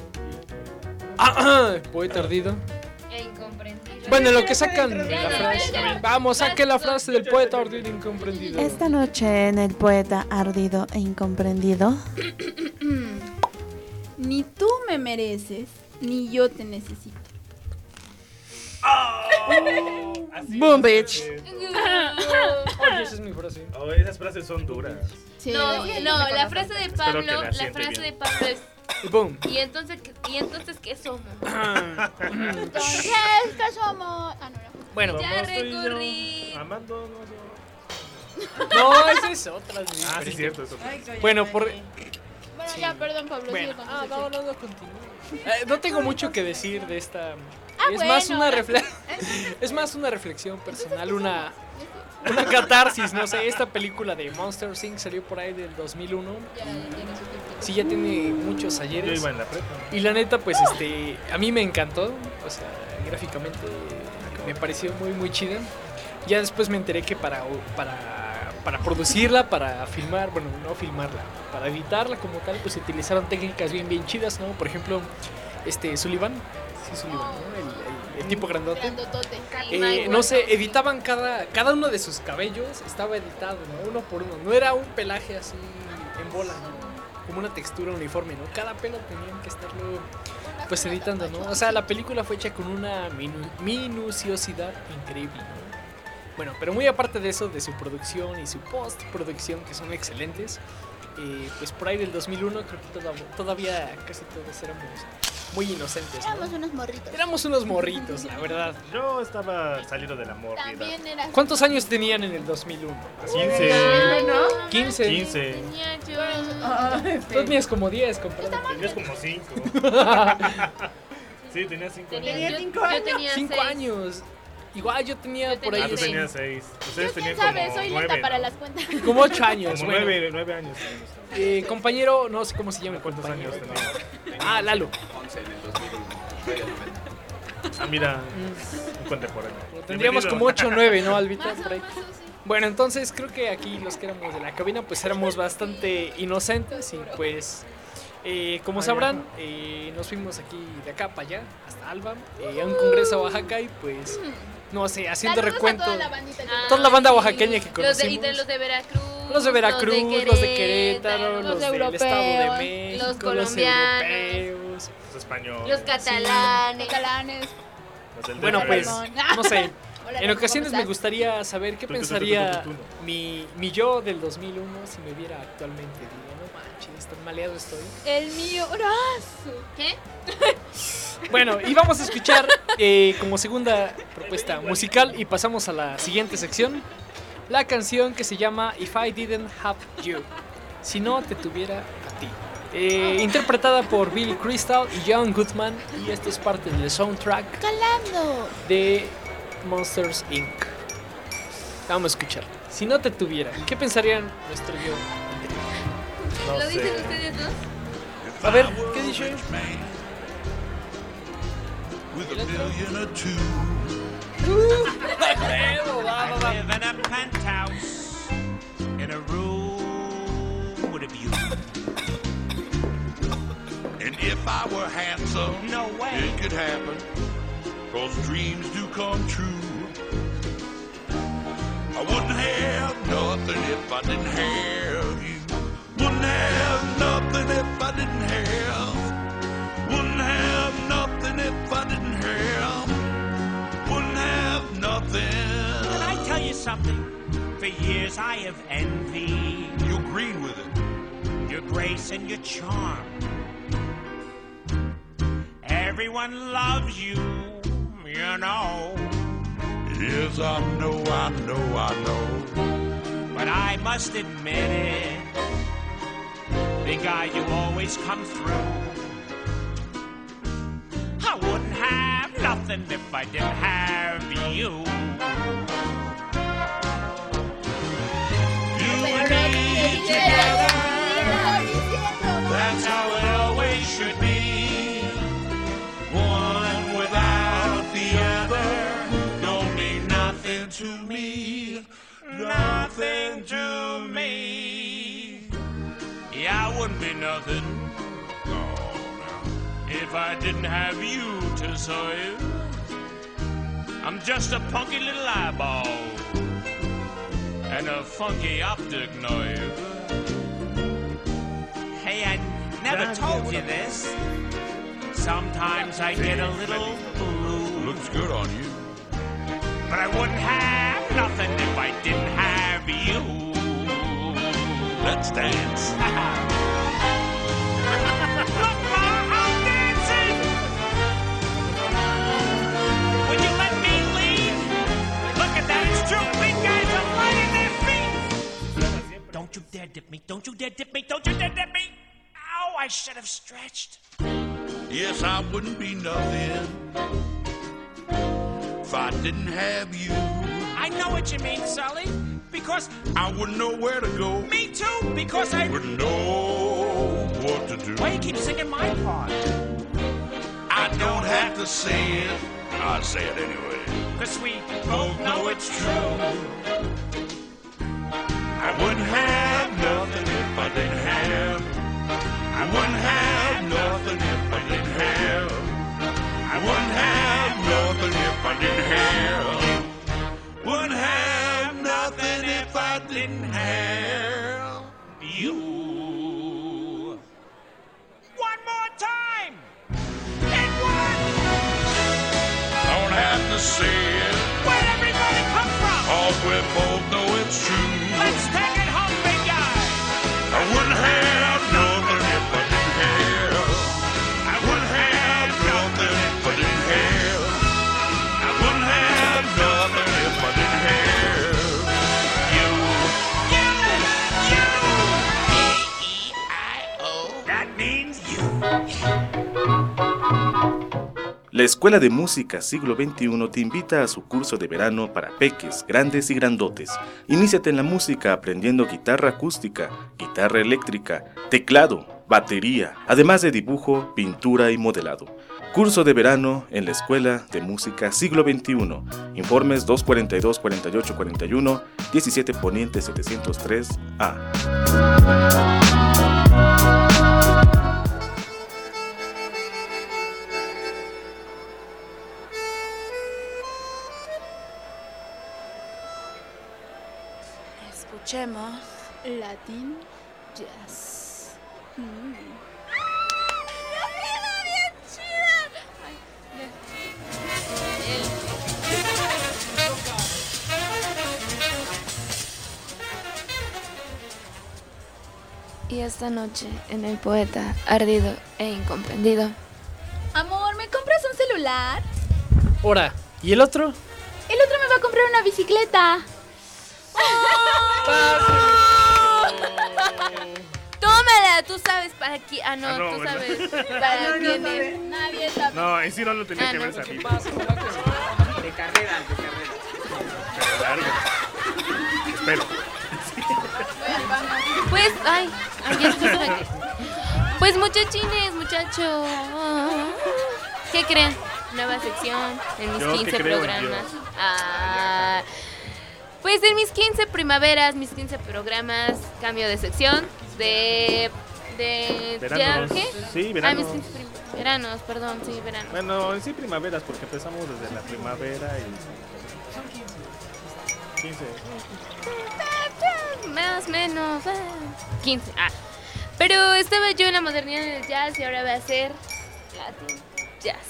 Ah, ah, poeta ardido. E incomprendido. Bueno, lo que sacan la frase. Vamos, saque la frase del poeta ardido e incomprendido. Esta noche en El Poeta Ardido e Incomprendido. Ni tú me mereces, ni yo te necesito. Boom, bitch. Oye, esa es mi frase. Oh, esas frases son duras. Sí, No, sí, no, sí, la sí, frase de Espero que Pablo, la la siente frase bien. de Pablo es Y boom. ¿y entonces qué- y entonces qué somos? Entonces, ¿qué somos? Ah, no, no. Bueno, Ya Somos tú y yo, recorrí. amando, no sé. no, esa es otra. Ah, sí, diferente. cierto, eso. Bueno, por... Bueno, ya, perdón, Pablo. Bueno, sigue con tu ah, sección. no, no, no, continúa. Eh, no tengo mucho que decir de esta. Ah, es bueno, más una ahora- refle- es más una reflexión personal, una una catarsis, no sé, esta película de Monster incorporated salió por ahí del dos mil uno. Ya, ya tiene su tiempo. Sí, ya tiene muchos Yo ayeres. iba en la prepa. Y la neta, pues este, a mí me encantó, o sea, gráficamente me pareció muy muy chida. Ya después me enteré que para para para producirla, para filmar, bueno, no filmarla, para editarla como tal, pues utilizaron técnicas bien bien chidas, ¿no? Por ejemplo, este Sullivan, sí Sullivan, ¿no? El, el- el tipo grandote. Grandotote. Eh, no sé, editaban cada, cada uno de sus cabellos, estaba editado, ¿no? Uno por uno. No era un pelaje así en bola, ¿no? Como una textura uniforme, ¿no? Cada pelo tenían que estarlo pues editando, ¿no? O sea, la película fue hecha con una minu- minuciosidad increíble, ¿no? Bueno, pero muy aparte de eso, de su producción y su postproducción, que son excelentes, eh, pues por ahí del dos mil uno creo que toda- todavía casi todos éramos muy inocentes, ¿no? Éramos unos morritos. Éramos unos morritos, la verdad. Yo estaba salido del amor. También era. ¿Cuántos años tenían en el dos mil uno? quince. ¿no? quince. quince. Tenía yo. Ah, Tú tenías como diez, compadre. Tenías como cinco. Sí, tenías cinco Tenía, años. yo, cinco yo años. tenía Cinco seis. años. Igual yo tenía Yo por tenía Ah, ahí tú seis. tenías seis. Ustedes Yo, tenían quién sabe, como soy nueve, lenta para ¿no? las cuentas. como ocho años. Como bueno. nueve, nueve años tenían ustedes. Eh, compañero, no sé cómo se llama. el ¿Cuántos compañero. años tenían? Ah, Lalo. once en el dos mil uno. Ah, mira, un contemporáneo. Tendríamos Bienvenido. como ocho o nueve, ¿no, Albita? Más o Por ahí. menos, sí. Bueno, entonces creo que aquí los que éramos de la cabina pues éramos bastante inocentes y pues eh, como sabrán eh, nos fuimos aquí de acá para allá hasta Alba eh, a un congreso a Oaxaca y pues no sé, haciendo Saludos a recuento toda la bandita que- Ah, toda la banda sí. oaxaqueña que Los de, y conocimos. de los de Veracruz. Los de Veracruz, los de Querétaro, los los del europeos, Estado de México, los colombianos, europeos. Los españoles. los catalanes. Catalanes. los del Bueno, D F. pues Perdón. no sé. Hola, En Ramón, ocasiones ¿cómo me estás? gustaría saber qué Tú, tú, tú, tú, pensaría tú, tú, tú, tú. mi, mi yo del dos mil uno si me viera actualmente. Diría, no manches, tan maleado estoy. El mío, brazo. ¿Qué? Bueno, y vamos a escuchar eh, como segunda propuesta musical y pasamos a la siguiente sección. La canción que se llama If I Didn't Have You. Si no te tuviera a ti. Eh, interpretada por Billy Crystal y John Goodman. Y esto es parte del soundtrack Calando. de Monsters incorporated. Vamos a escuchar. Si no te tuviera, ¿qué pensarían nuestro yo? No ¿Lo dicen sé. ustedes dos? A ver, ¿qué dice? With a million or two. I live in a penthouse in a room with a view. And if I were handsome, No way. it could happen. Cause dreams do come true. I wouldn't have nothing if I didn't have you. Wouldn't have nothing if I didn't have. Wouldn't have nothing if I didn't have. Wouldn't have nothing. Can I tell you something? For years I have envied You agreed with it. your grace and your charm. Everyone loves you, you know. Yes, I know, I know, I know. But I must admit it, big guy, you always come through. I wouldn't have nothing if I didn't have you. You and me together, that's how it always should be. One without the other don't mean nothing to me, nothing to me. Yeah, I wouldn't be nothing if I didn't have you to serve. I'm just a punky little eyeball and a funky optic nerve. Hey, I never told you this. Sometimes I get a little blue. Looks good on you. But I wouldn't have nothing if I didn't have you. dance. Look, Ma, I'm dancing! Would you let me lead? Look at that, it's true. Big guys are lighting their feet. Don't you dare dip me, don't you dare dip me, don't you dare dip me! Ow, I should have stretched. Yes, I wouldn't be nothing if I didn't have you. I know what you mean, Sully, because I wouldn't know where to go. me too, because I... Wouldn't know what to do. Why you keep singing my part? I don't have to say it. I say it anyway. Cause we both know it's true. I wouldn't have nothing if I didn't have. I wouldn't have nothing if I didn't have. I wouldn't have nothing if I didn't have. Wouldn't have nothing if I didn't have you. One more time! And one! Don't have to say it. Where'd everybody come from? All we both know it's true. Let's take it home, big guy! I wouldn't have nothing if I didn't have. I wouldn't have nothing if I didn't have. I wouldn't have nothing if I didn't have you. You! You! E E I O. That means you. La Escuela de Música Siglo veintiuno te invita a su curso de verano para peques, grandes y grandotes. Iníciate en la música aprendiendo guitarra acústica, guitarra eléctrica, teclado, batería, además de dibujo, pintura y modelado. Curso de verano en la Escuela de Música Siglo veintiuno. Informes dos cuarenta y dos, cuarenta y ocho, cuarenta y uno, diecisiete Poniente setecientos tres A. Escuchemos Latin Jazz. Mm. Y esta noche, en el poeta ardido e incomprendido. Amor, ¿me compras un celular? Ahora, ¿y el otro? El otro me va a comprar una bicicleta. Tómala, tú sabes para quién. Ah, no, Ah, no, tú ¿verdad? sabes para No, no quién sabe. es. Nadie sabe. No, en sí no lo tenía Ah, que no, ver ¿qué sabido. pasa? De carrera, de carrera. Pero largo. Espero. Pues, ay, ay, ya estoy por aquí. Pues muchachines, muchachos. ¿Qué creen? Nueva sección en mis Yo que quince creo en programas. Dios. Ah, pues en mis quince primaveras, mis quince programas, cambio de sección de de Veranos. ¿ya qué? Sí, Ah, veranos. mis quince prim- veranos, perdón, sí, veranos. Bueno, en sí primaveras, porque empezamos desde la primavera y... Son quince. quince. Más menos, ah, quince. Ah. Pero estaba yo en la modernidad del jazz y ahora va a ser Latin Jazz.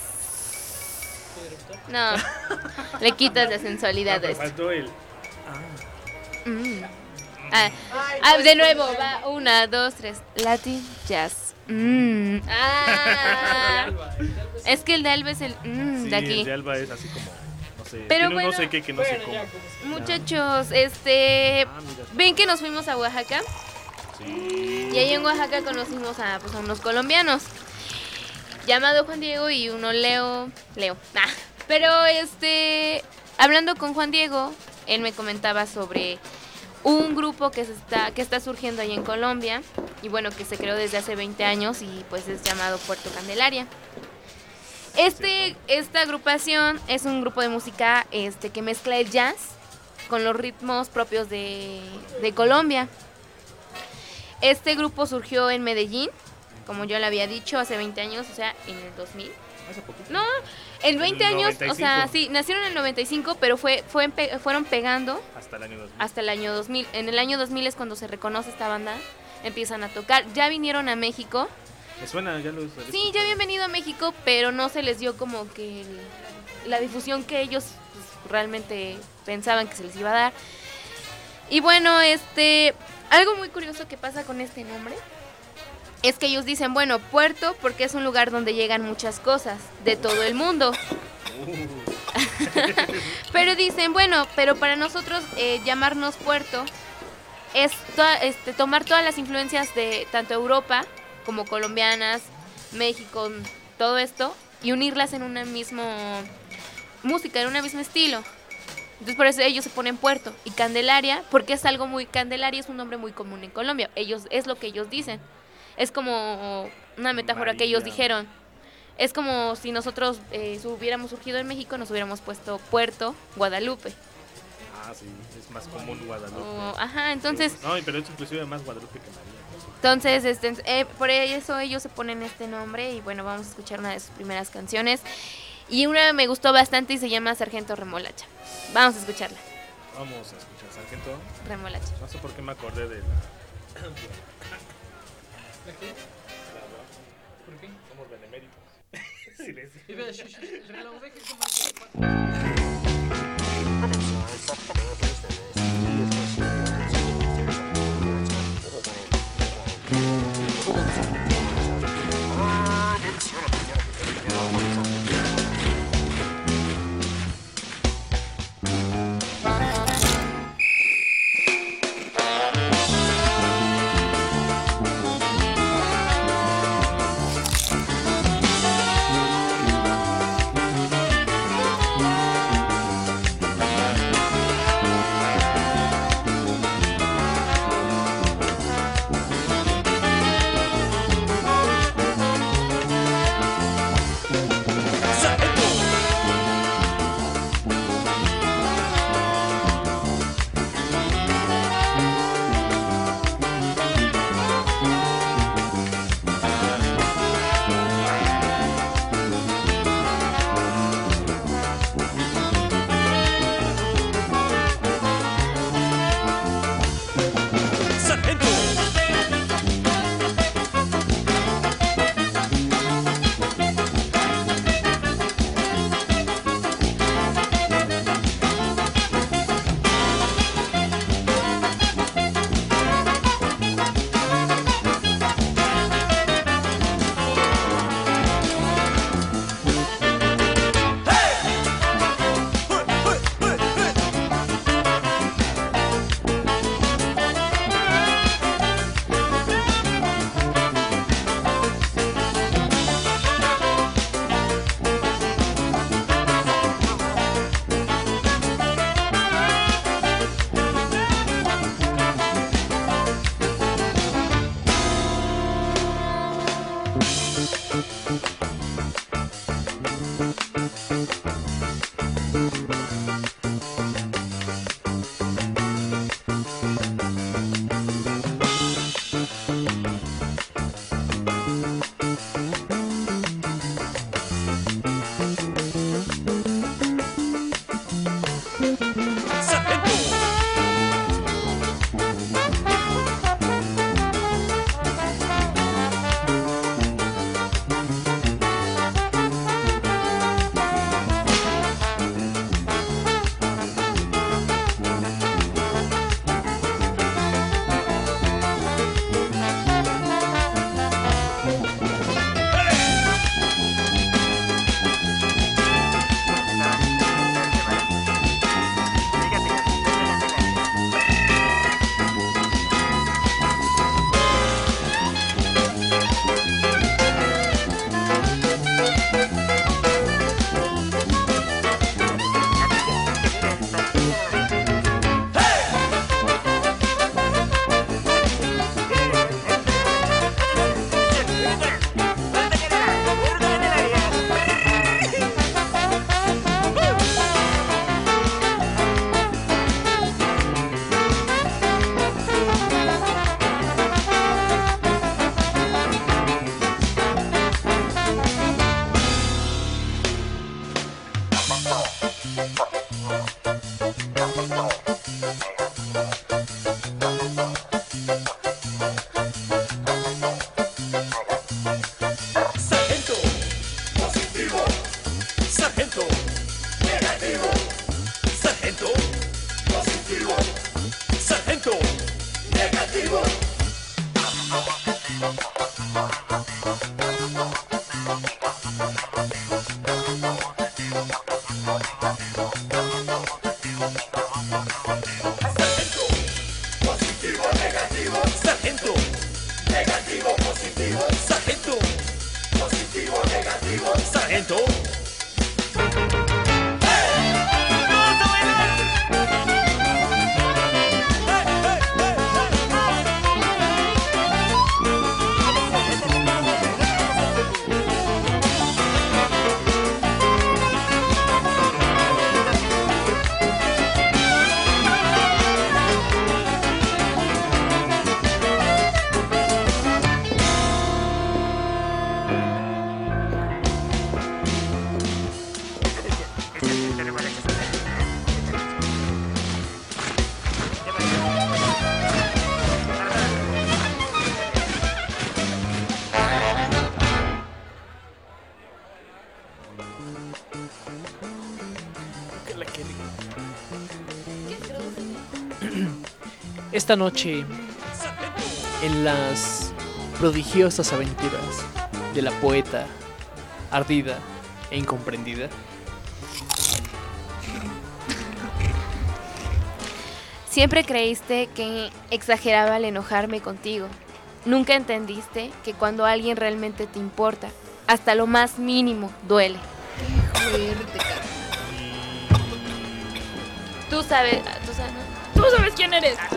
No, le quitas la sensualidad No, a pero esto. faltó el... Mm. Ah, ah, de nuevo, va, una, dos, tres. Latin Jazz. Mm. Ah. Es que el de Alba es el mm, Sí, de aquí. el de Alba es así como... No sé, Pero tiene un bueno, no sé qué que no sé cómo. Muchachos, este, Ah, mira. ven que nos fuimos a Oaxaca. Sí. Y ahí en Oaxaca conocimos a, pues, a unos colombianos, llamado Juan Diego y uno Leo, Leo. Ah, pero este, hablando con Juan Diego, él me comentaba sobre un grupo que se está, que está surgiendo ahí en Colombia y bueno, que se creó desde hace veinte años y pues es llamado Puerto Candelaria. Este, esta agrupación es un grupo de música este, que mezcla el jazz con los ritmos propios de, de Colombia. Este grupo surgió en Medellín, como yo le había dicho, hace veinte años, o sea, en el dos mil. Hace poquito. No, en veinte En el años, o sea, noventa y cinco. sí, nacieron en el noventa y cinco, pero fue, fue empe- fueron pegando Hasta el año dos mil. hasta el año dos mil. En el año dos mil es cuando se reconoce esta banda, empiezan a tocar. Ya vinieron a México. Me suena, ya lo sabes. Sí, ya habían venido a México, pero no se les dio como que el- la difusión que ellos pues, realmente pensaban que se les iba a dar. Y bueno, este, algo muy curioso que pasa con este nombre es que ellos dicen, bueno, puerto porque es un lugar donde llegan muchas cosas de todo el mundo. Pero dicen, bueno, pero para nosotros eh, llamarnos puerto es to este, tomar todas las influencias de tanto Europa como colombianas, México, todo esto, y unirlas en una misma música, en un mismo estilo. Entonces por eso ellos se ponen puerto. Y Candelaria, porque es algo muy, Candelaria es un nombre muy común en Colombia, ellos es lo que ellos dicen. Es como una metáfora María. Que ellos dijeron. Es como si nosotros eh, hubiéramos surgido en México, nos hubiéramos puesto Puerto Guadalupe. Ah, sí, es más común Guadalupe. Oh, ajá, entonces... No, pero es inclusive más Guadalupe que María. Entonces, este, eh, por eso ellos se ponen este nombre y bueno, vamos a escuchar una de sus primeras canciones. Y una me gustó bastante y se llama Sargento Remolacha. Vamos a escucharla. Vamos a escuchar Sargento Remolacha. No sé por qué me acordé de la... ¿De qué? ¿Por qué? Somos beneméritos. Sí, les digo. El reloj de que se marca. Thank you. Esta noche, en las prodigiosas aventuras de la poeta ardida e incomprendida, siempre creíste que exageraba al enojarme contigo. Nunca entendiste que cuando alguien realmente te importa, hasta lo más mínimo duele. Fuerte, Tú sabes, tú sabes, ¿no? Tú sabes quién eres. Ah,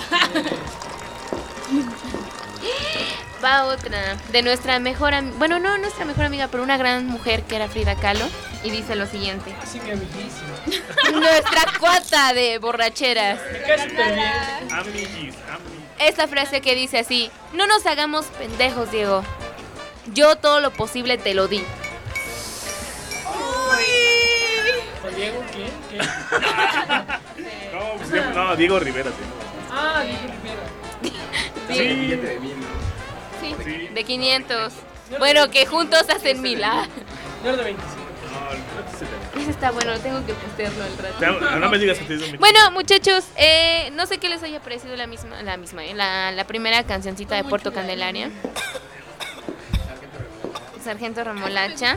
sí. Va otra, de nuestra mejor amiga, bueno, no nuestra mejor amiga, pero una gran mujer que era Frida Kahlo, y dice lo siguiente. Así mi amiguísima. Nuestra cuata de borracheras. Me cae súper bien. Amiguis, amiguis. Esta frase que dice así: no nos hagamos pendejos, Diego. Yo todo lo posible te lo di. ¿Con Diego quién? ¿Qué? No, pues, Diego- no, Diego Rivera. Sí. Ah, Diego Rivera. Sí. Sí, de quinientos. Bueno, que juntos hacen mil. Ah. No, de veinticinco. No, el rato se te- Ese está bueno, tengo que postearlo al rato. Te- No me digas que te hizo mi- Bueno, muchachos, eh, no sé qué les haya parecido la misma, la misma, eh, la, la primera cancioncita de Puerto Candelaria. Sargento Remolacha.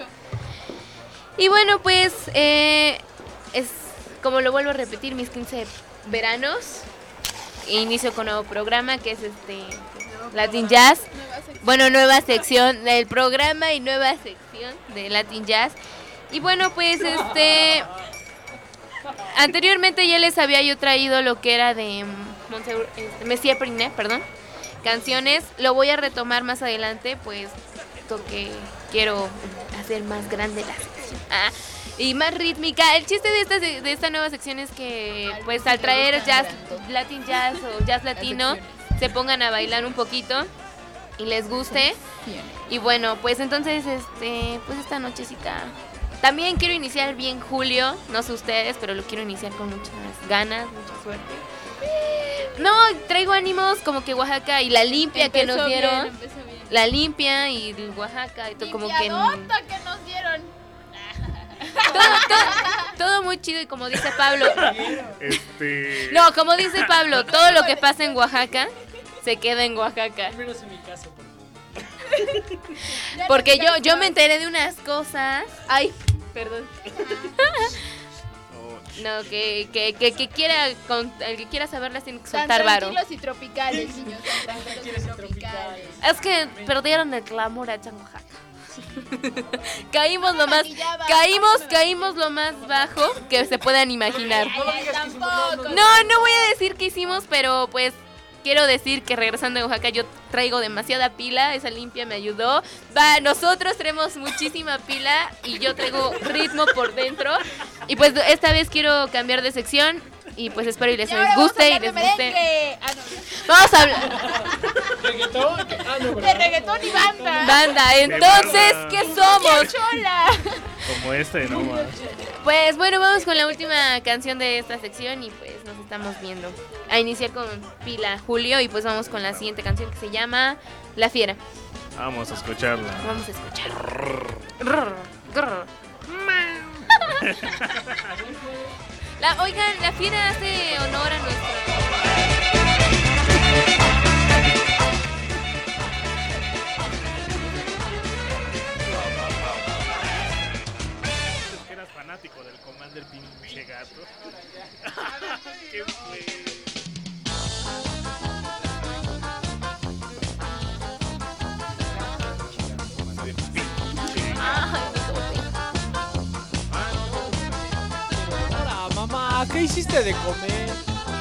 Y bueno, pues eh, es como lo vuelvo a repetir, mis quince veranos. Inicio con nuevo programa que es este Latin Jazz. Bueno, nueva sección del programa y nueva sección de Latin Jazz. Y bueno, pues este anteriormente ya les había yo traído lo que era de Montseur, este, Messier Priné, perdón, canciones. Lo voy a retomar más adelante, pues que quiero hacer más grande la sección. Ah, y más rítmica. El chiste de esta de esta nueva sección es que pues al traer jazz, Latin Jazz o jazz latino, se pongan a bailar un poquito y les guste. Y bueno, pues entonces este pues esta nochecita también quiero iniciar bien julio, no sé ustedes, pero lo quiero iniciar con muchas ganas, mucha suerte. No, traigo ánimos como que Oaxaca y la limpia que Empezó nos dieron. bien, empezó bien. La limpia y el Oaxaca y todo como que Limpiadota que nos dieron. todo, todo, todo muy chido y como dice Pablo. Este. No, como dice Pablo, todo lo que pasa en Oaxaca se queda en Oaxaca. Al menos en mi caso. Porque yo yo me enteré de unas cosas. Ay, perdón. No, que, que, que, que quiera con, el que quiera saberlas tiene que Tan soltar varo. tranquilos y tropicales, niños. Tan tranquilos y tropicales. Es que perdieron el clamor a en Oaxaca. caímos lo más maquillaba, caímos no me caímos lo más bajo que se puedan imaginar. Ay, tampoco. No, no voy a decir qué hicimos, pero pues quiero decir que regresando de Oaxaca yo traigo demasiada pila, esa limpia me ayudó. Va, nosotros tenemos muchísima pila y yo traigo ritmo por dentro. Y pues esta vez quiero cambiar de sección y pues espero y les Y ahora guste y vamos a les hablar de guste. merengue. Ah, no. Vamos a hablar ¿Reggaetón? Ah, no, De ¿verdad? reggaetón y banda. banda, entonces, banda. ¿qué somos? Chola. Como este, no más. Pues bueno, vamos con la última canción de esta sección y pues nos estamos viendo. A iniciar con pila Julio y pues vamos con la siguiente canción que se llama La Fiera. Vamos a escucharla. Vamos a escuchar. Grr, grr. La, oigan, La Fiera hace honor a nuestra... Que eras fanático del Commander pinche gato. ¿Qué fue? Ahora, mamá, ¿qué hiciste de comer?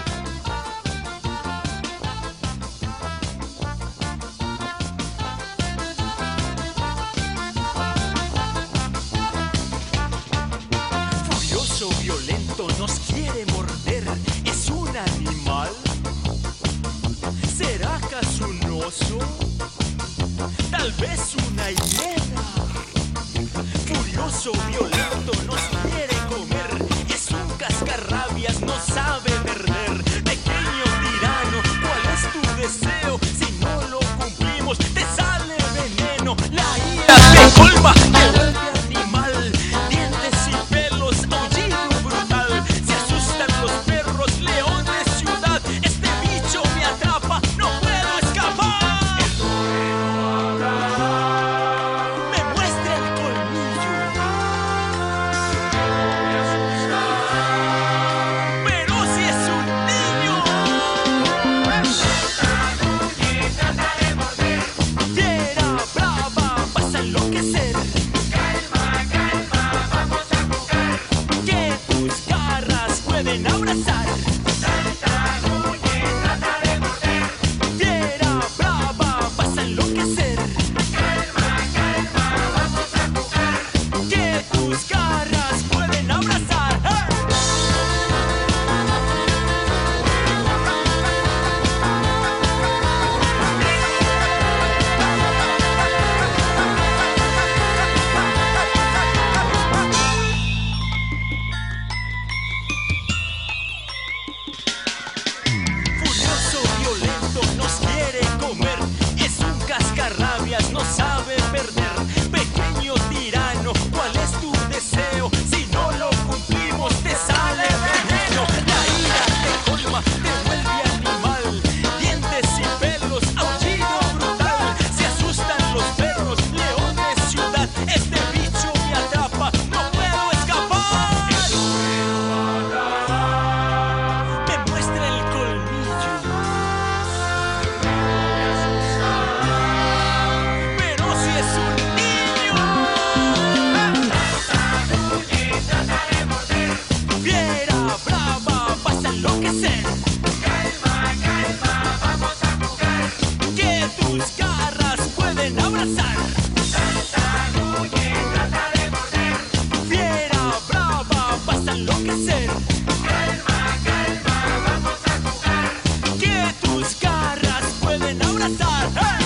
Furioso, violento, nos quiere morder. ¿Es un animal? ¿Será acaso un oso? Tal vez una hiena. Furioso, violento, nos quiere comer. Es un cascarrabias, no sabe perder. Pequeño tirano, ¿cuál es tu deseo? Si no lo cumplimos, te sale veneno. La ira te colma, te vuelve animal. Dientes y pelos, aullido brutal. pueden abrazar. Salta, huye, trata de morder. Fiera, brava, vas a enloquecer. Calma, calma, vamos a jugar. Que tus garras pueden abrazar. ¡Hey! Cascarrabias no sabe perder. Pequeño tirano, ¿cuál es tu deseo? Si no lo cumplimos te sale veneno. La ira te colma, te vuelve animal. Dientes y pelos, aullido brutal. Se asustan los perros, león de ciudad. Este bicho me atrapa, no puedo escapar. Me muestra el colmillo. Enloquecer. Calma, calma, vamos a jugar. Que tus garras pueden abrazar. Salta, huye, trata de morder. Fiera, brava, vas a enloquecer. Calma, calma, vamos a jugar. Que tus garras pueden abrazar. ¡Hey!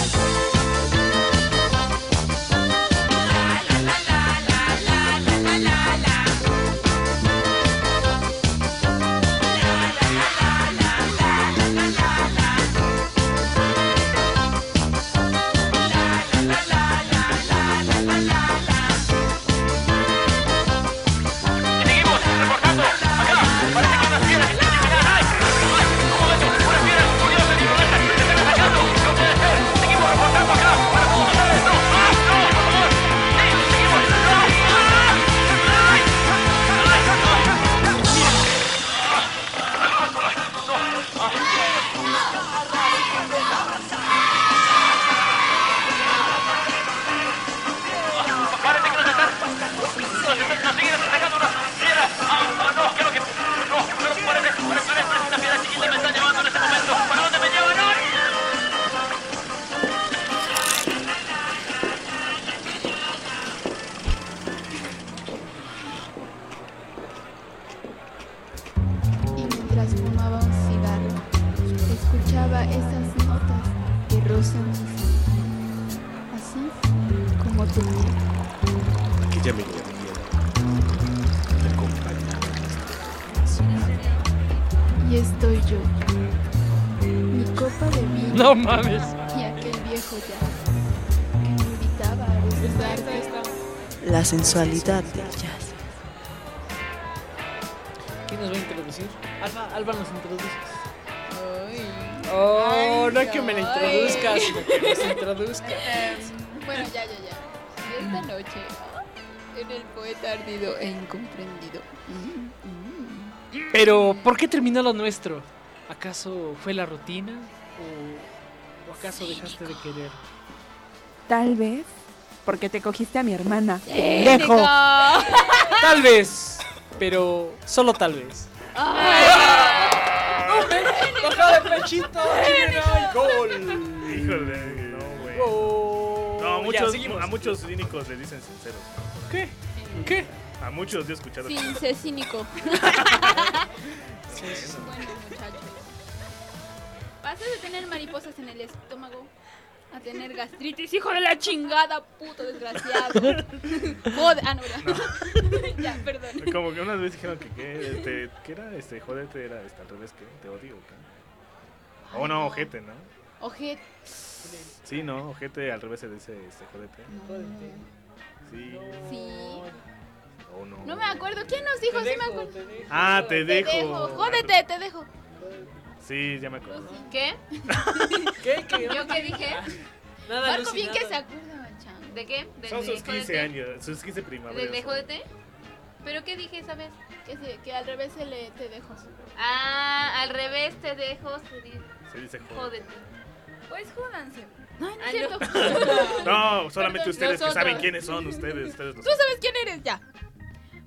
Y estoy yo, mi copa de vino. No mames. Y aquel viejo ya, que me invitaba a besarte. La sensualidad del jazz. ¿Quién nos va a introducir? Alba, Alba nos introduces. Ay. Oh, Ay, no es que me la introduzcas, ay. sino que nos introduzcas. Um, bueno, ya, ya, ya. Y esta noche, en el poeta ardido e incomprendido. Mm, mm. Pero, ¿por qué terminó lo nuestro? ¿Acaso fue la rutina? ¿O, o acaso dejaste de querer? Tal vez porque te cogiste a mi hermana. ¡Dejo! Tal vez, pero solo tal vez. ¡Baja de pechito! ¡Y gol! Híjole, no, güey. Oh, No, a ya, muchos, seguimos. a muchos cínicos le dicen sinceros. ¿Qué? ¿Qué? A muchos yo he escuchado. Sí, sé cínico. Sí, sí. Bueno, muchachos. Pasas de tener mariposas en el estómago a tener gastritis, hijo de la chingada, puto desgraciado. Joder, ah, no, no. Ya, perdón. Como que unas veces dijeron que, que este, ¿qué era? Este, jodete era este, al revés, que te odio, ¿qué? O no, ojete, ¿no? Ojete. Sí, no, ojete al revés se dice este, jodete. No. Sí. Sí. O no. No me acuerdo. ¿Quién nos dijo? Te Sí me dejo, acuerdo. te dejo. Ah, te dejo. Te dejo. Jódete, te dejo. Sí, ya me acuerdo. ¿Qué? ¿Qué? ¿Qué? ¿Yo qué dije? Nada, Marco Lucy, bien nada. que se acuerda, Machan. ¿De qué? ¿Del Son de sus quince jódete? años, sus quince primaveras. ¿Del de jódete? ¿Pero qué dije esa vez? Que, se, que al revés se le te dejo. Ah, al revés te dejo, se dice Se dice jódete. jódete. Pues jódanse. No, no Ah, es cierto. No, solamente Perdón, ustedes que nosotros. saben quiénes son ustedes. ustedes lo Tú saben. sabes quién eres ya.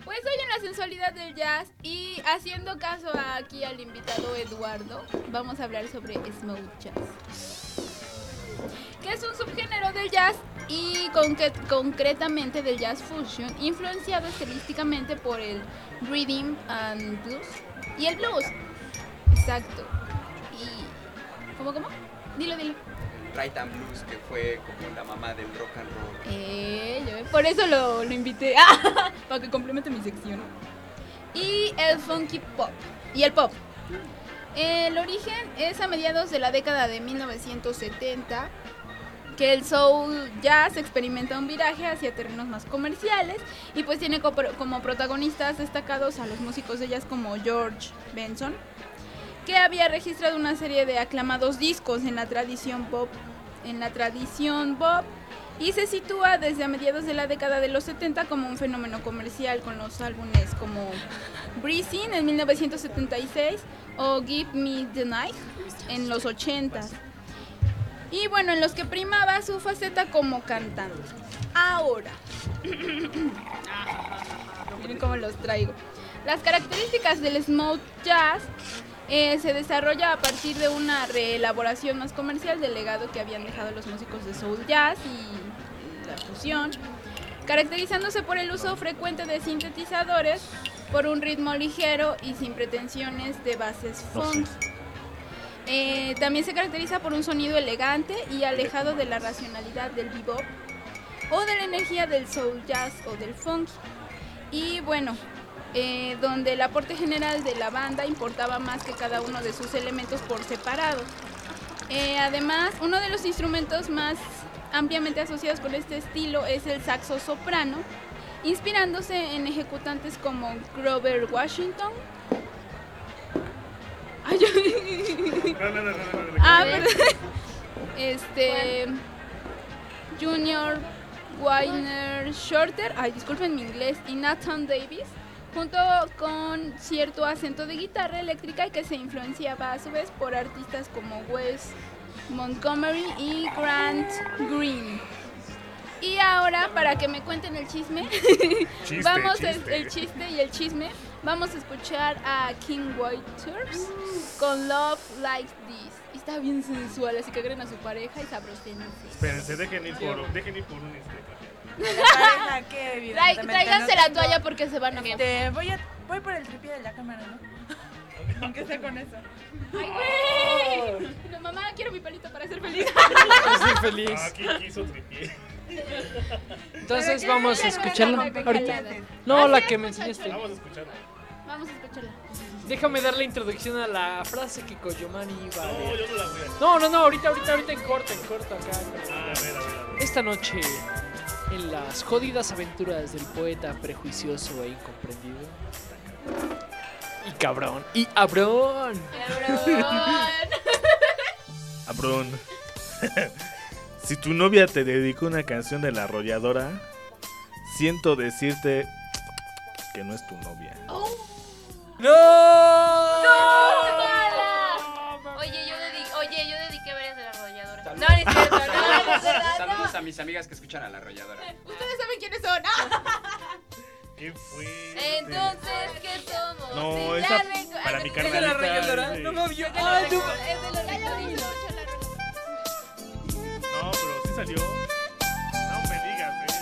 Pues hoy en la sensualidad del jazz y haciendo caso aquí al invitado Eduardo, vamos a hablar sobre smooth jazz, que es un subgénero del jazz y concre- concretamente del jazz fusion, influenciado estilísticamente por el rhythm and blues y el blues. Exacto. Y ¿cómo cómo? Dilo, dilo. Rhythm and Blues, que fue como la mamá del rock and roll. Eh, yo, por eso lo, lo invité, para que complemente mi sección. Y el funky pop, y el pop. El origen es a mediados de la década de mil novecientos setenta, que el soul jazz experimenta un viraje hacia terrenos más comerciales y pues tiene como protagonistas destacados a los músicos de jazz como George Benson, que había registrado una serie de aclamados discos en la tradición pop, en la tradición pop, y se sitúa desde a mediados de la década de los setenta como un fenómeno comercial con los álbumes como Breezing en mil novecientos setenta y seis o Give Me the Night en los ochenta. Y bueno, en los que primaba su faceta como cantante. Ahora, miren cómo los traigo. Las características del smooth jazz Eh, se desarrolla a partir de una reelaboración más comercial del legado que habían dejado los músicos de soul jazz y la fusión, caracterizándose por el uso frecuente de sintetizadores, por un ritmo ligero y sin pretensiones de bases funk. Eh, también se caracteriza por un sonido elegante y alejado de la racionalidad del bebop o de la energía del soul jazz o del funk. Y bueno, Eh, donde el aporte general de la banda importaba más que cada uno de sus elementos por separado. Eh, además, uno de los instrumentos más ampliamente asociados con este estilo es el saxo soprano, inspirándose en ejecutantes como Grover Washington. Ay, yo... No, no, no, no, no, no. Ah, perdón. Este... Junior Wayne Shorter, ay, disculpen mi inglés, y Nathan Davis, junto con cierto acento de guitarra eléctrica que se influenciaba a su vez por artistas como Wes Montgomery y Grant Green. Y ahora, para que me cuenten el chisme, Chiste, vamos a- chiste. el chiste y el chisme, vamos a escuchar a King Waters con Love Like This. Y está bien sensual, así que agreguen a su pareja y sabrosense. Espérense, dejen ir por, dejen ir por un este. La pareja que Trai- evidentemente Tráiganse no la tengo. toalla porque se van a Este, voy, a, voy por el tripié de la cámara, ¿no? Aunque sea con eso. ¡Ay, güey! No, mamá, quiero mi pelito para ser feliz. Para ser feliz. Ah, ¿quién quiso tripié? Entonces vamos a escucharla la ahorita. calada. No, ¿Ah, la sí? que me enseñaste. Vamos a escucharla. Vamos a escucharla. Déjame dar la introducción a la frase que Koyomani iba a No, leer. yo no la voy a. No, no, no, ahorita, ahorita, ahorita en corto, en corto acá. Ah, a ver, a ver, a ver. Esta noche, en las jodidas aventuras del poeta prejuicioso e incomprendido. Y cabrón, y abrón. Abrón. Si tu novia te dedicó una canción de La Arrolladora, siento decirte que no es tu novia. ¡No! Oye, yo dediqué, oye, yo dediqué varias de la arrolladora. No, no es cierto, no, no es verdad, no. Saludos a mis amigas que escuchan a La Arrolladora. Ustedes saben quiénes son. ¿Qué fue? Entonces, ¿qué somos? No, Sí, esa ya recu- para Ay, mi no, carnalita. ¿Es de La Arrolladora? sí. No me vio. Es de Ah, los tú- recor- es de los recorridos. No, pero sí salió. No me digas eso.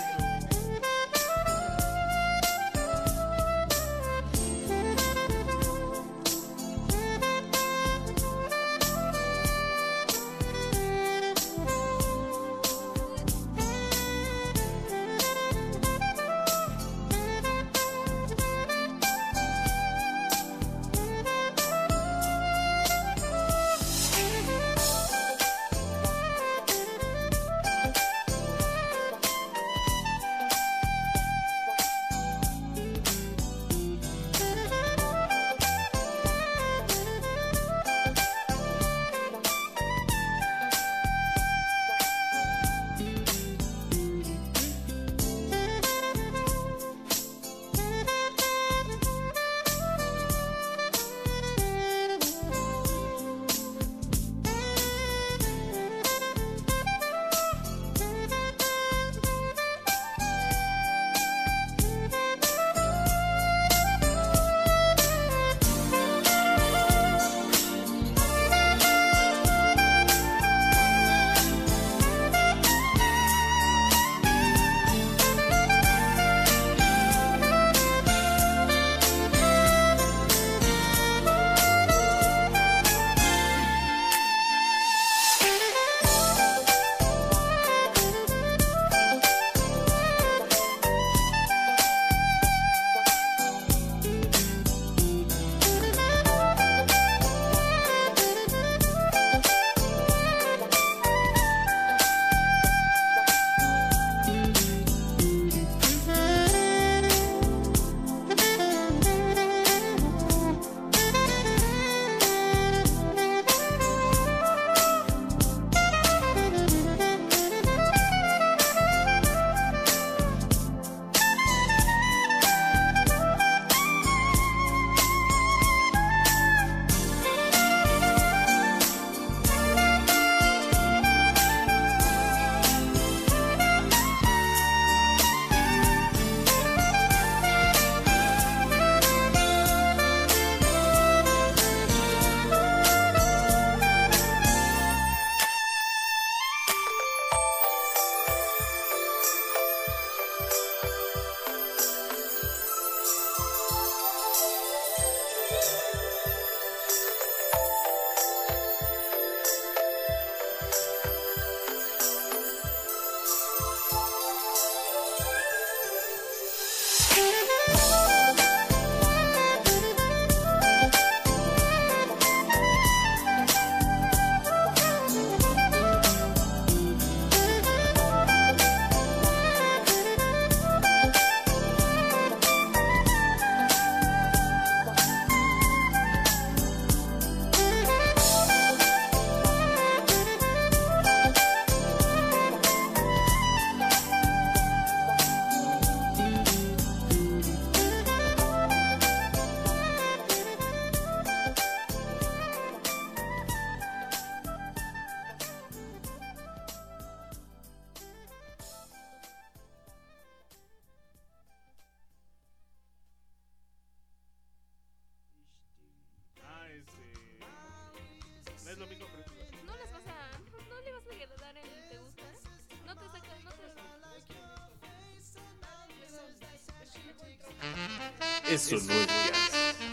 Eso no es jazz.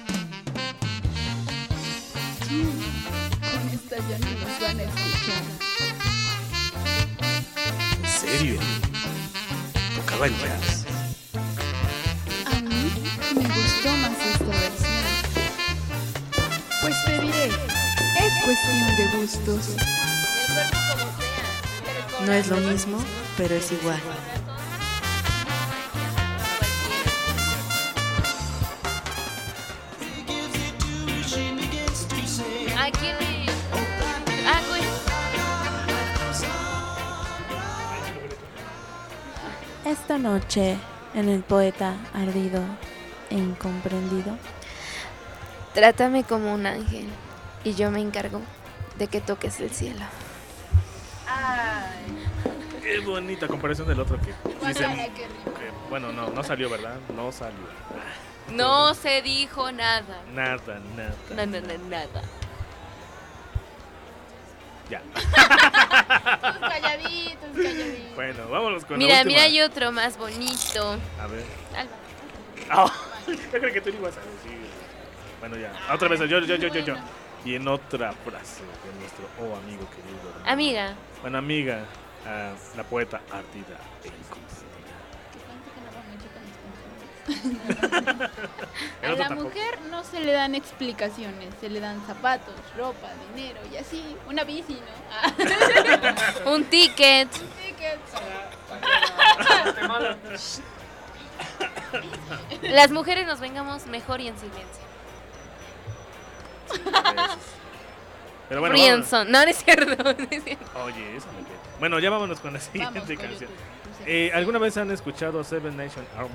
Con esta ya no nos van a escuchar. ¿En serio? Tocaban jazz. A mí me gustó más esta versión. Pues te diré, es cuestión de gustos. No es lo mismo, pero es igual. ¿A quién le...? Ah, güey. Esta noche, en el poeta ardido e incomprendido, trátame como un ángel y yo me encargo de que toques el cielo. Qué bonita comparación del otro que dicen que, bueno, no, no salió, ¿verdad? No salió. No se dijo nada. Nada, nada. No, no, no, nada. Ya. Tus calladitos, calladitos. Bueno, vámonos con Mira, la última. mira, hay otro más bonito. A ver. Al- Oh, yo creo que tú lo ibas a decir. Bueno, ya. Otra vez, yo, yo, yo, yo, yo. Y en otra frase de nuestro oh amigo querido. Amiga. Bueno, amiga, uh, la poeta ardida e incomprensible. A la mujer no se le dan explicaciones, se le dan zapatos, ropa, dinero y así. Una bici, ¿no? Un ticket. Un ticket. Las mujeres nos vengamos mejor y en silencio. Pero bueno, Friendzone. No, no es cierto, no es cierto. Oye, eso me queda. Bueno, ya vámonos con la siguiente Vamos, canción. coyote. Eh, ¿Alguna vez han escuchado Seven Nation Army?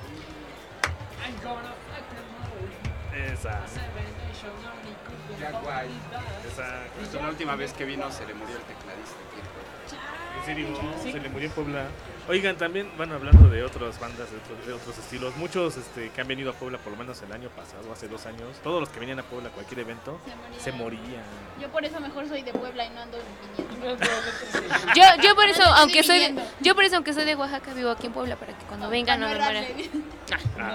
Esa. Jack White. Esa. La última vez que vino se le murió el tecladista aquí en Puebla. ¿En serio? Sí. Se le murió en Puebla. Oigan, también, bueno, hablando de otras bandas, de otros, de otros estilos, muchos este, que han venido a Puebla por lo menos el año pasado, hace dos años, todos los que venían a Puebla a cualquier evento, se morían. Se morían. Yo por eso mejor soy de Puebla y no ando viniendo. Yo, yo por eso, No, no aunque estoy soy, viniendo. yo por eso, aunque soy de Oaxaca, vivo aquí en Puebla para que cuando vengan no me mueran. Ah.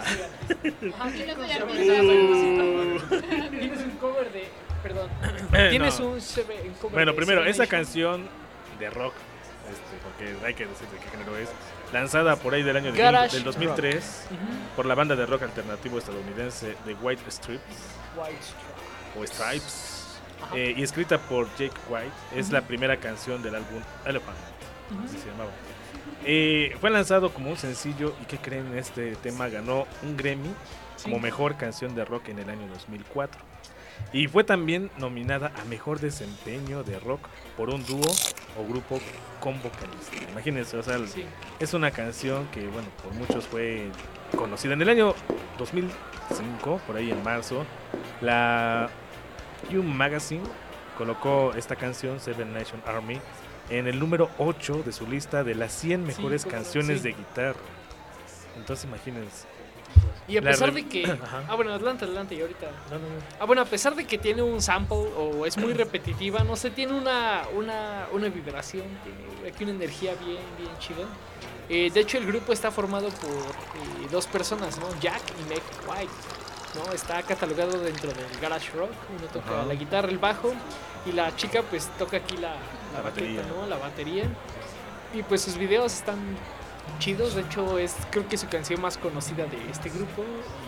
Tienes un cover de. Perdón. Eh, Tienes no. un, seve- un cover Bueno, de primero, Seven esa Nation. canción de rock, este, porque hay que decir de qué género es, lanzada por ahí del año de- Garage del dos mil tres rock. por la banda de rock alternativo estadounidense The White Stripes White Stripes. o Stripes, Ajá. eh, y escrita por Jake White. Es Ujú. la primera canción del álbum Elephant, Ujú. así se llamaba. Eh, fue lanzado como un sencillo y ¿qué creen? Este tema ganó un Grammy como Sí. mejor canción de rock en el año dos mil cuatro. Y fue también nominada a mejor desempeño de rock por un dúo o grupo con vocalista. Imagínense, o sea, el- Sí. es una canción que, bueno, por muchos fue conocida. En el año dos mil cinco, por ahí en marzo, la You Magazine colocó esta canción, Seven Nation Army, en el número ocho de su lista de las cien mejores cómo no, canciones sí. de guitarra. Entonces, imagínense. Y a La pesar re- de que. Ajá. Ah, bueno, adelante, adelante, y ahorita. No, no, no. Ah, bueno, a pesar de que tiene un sample o es muy repetitiva, no sé, tiene una, una, una vibración, tiene aquí una energía bien, bien chida. Eh, de hecho, el grupo está formado por eh, dos personas, ¿no? Jack y Meg White, ¿no? Está catalogado dentro del garage rock. Uno toca Ajá. la guitarra, el bajo, y la chica, pues, toca aquí la, la, La baqueta, batería. ¿no? La batería. Y pues sus videos están chidos. De hecho, es creo que su canción más conocida de este grupo.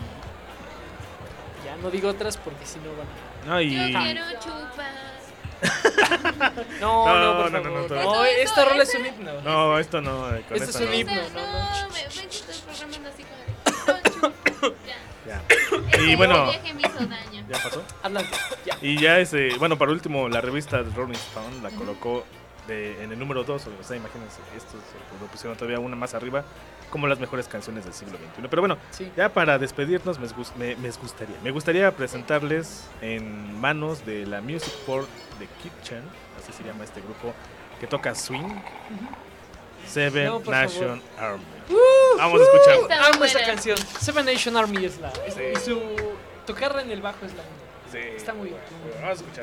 Y ya no digo otras porque si no van a... No, y... Yo quiero chupar. No, No, no, por no, no, favor. no, No, no. esta Eso, rola es eso- un himno. No, esto no. eh, Con Esto esto es un no. himno. No, no, no. me ven que estoy programando así como de... Ya. Ese Y bueno, viaje me hizo daño. ¿ya pasó? Adelante, ya. Y ya ese, bueno, para último, la revista Rolling Stone la colocó de, en el número dos, o sea, imagínense, estos eh, lo pusieron todavía una más arriba, como las mejores canciones del siglo veintiuno. Pero bueno, Sí. ya para despedirnos, me, gus- me, me gustaría, me gustaría presentarles en manos de la Music for the Kitchen, así se llama este grupo, que toca swing, Seven No, por Nation favor. Army. Vamos a escuchar. Está Amo buena. esa canción. Seven Nation Army es la. es- Sí. Y su tocarla en el bajo es la. Sí. Está muy bien. Vamos a escuchar.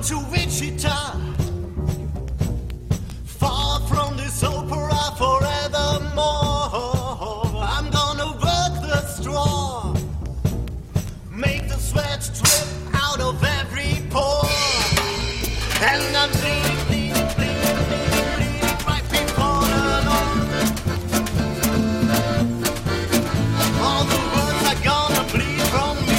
to Wichita, far from this opera forevermore. I'm gonna work the straw, make the sweat drip out of every pore, and I'm bleeding, bleeding, bleeding, bleeding, bleeding right before the dawn. All the words are gonna bleed from me.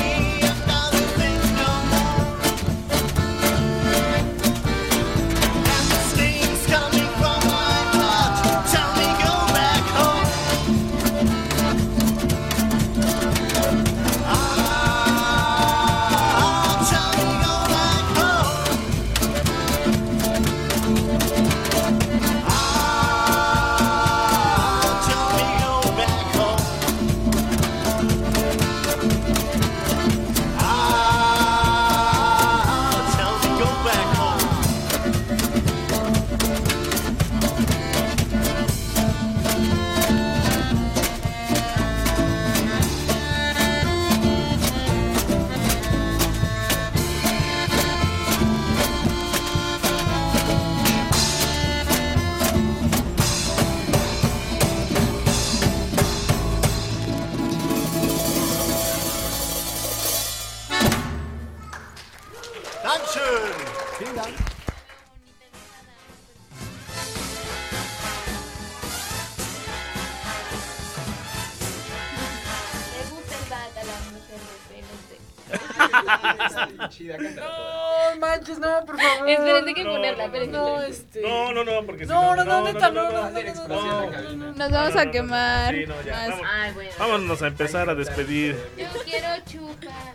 No, manches, no, por favor. Esperen, hay que no, ponerla, no, esperen. no, este... No, no, no, porque si no, no... no, no, neta, no, no, no, Nos vamos a quemar. Sí, no, ya, más. vamos, Ay, bueno. vámonos a empezar a despedir. Yo quiero chupar.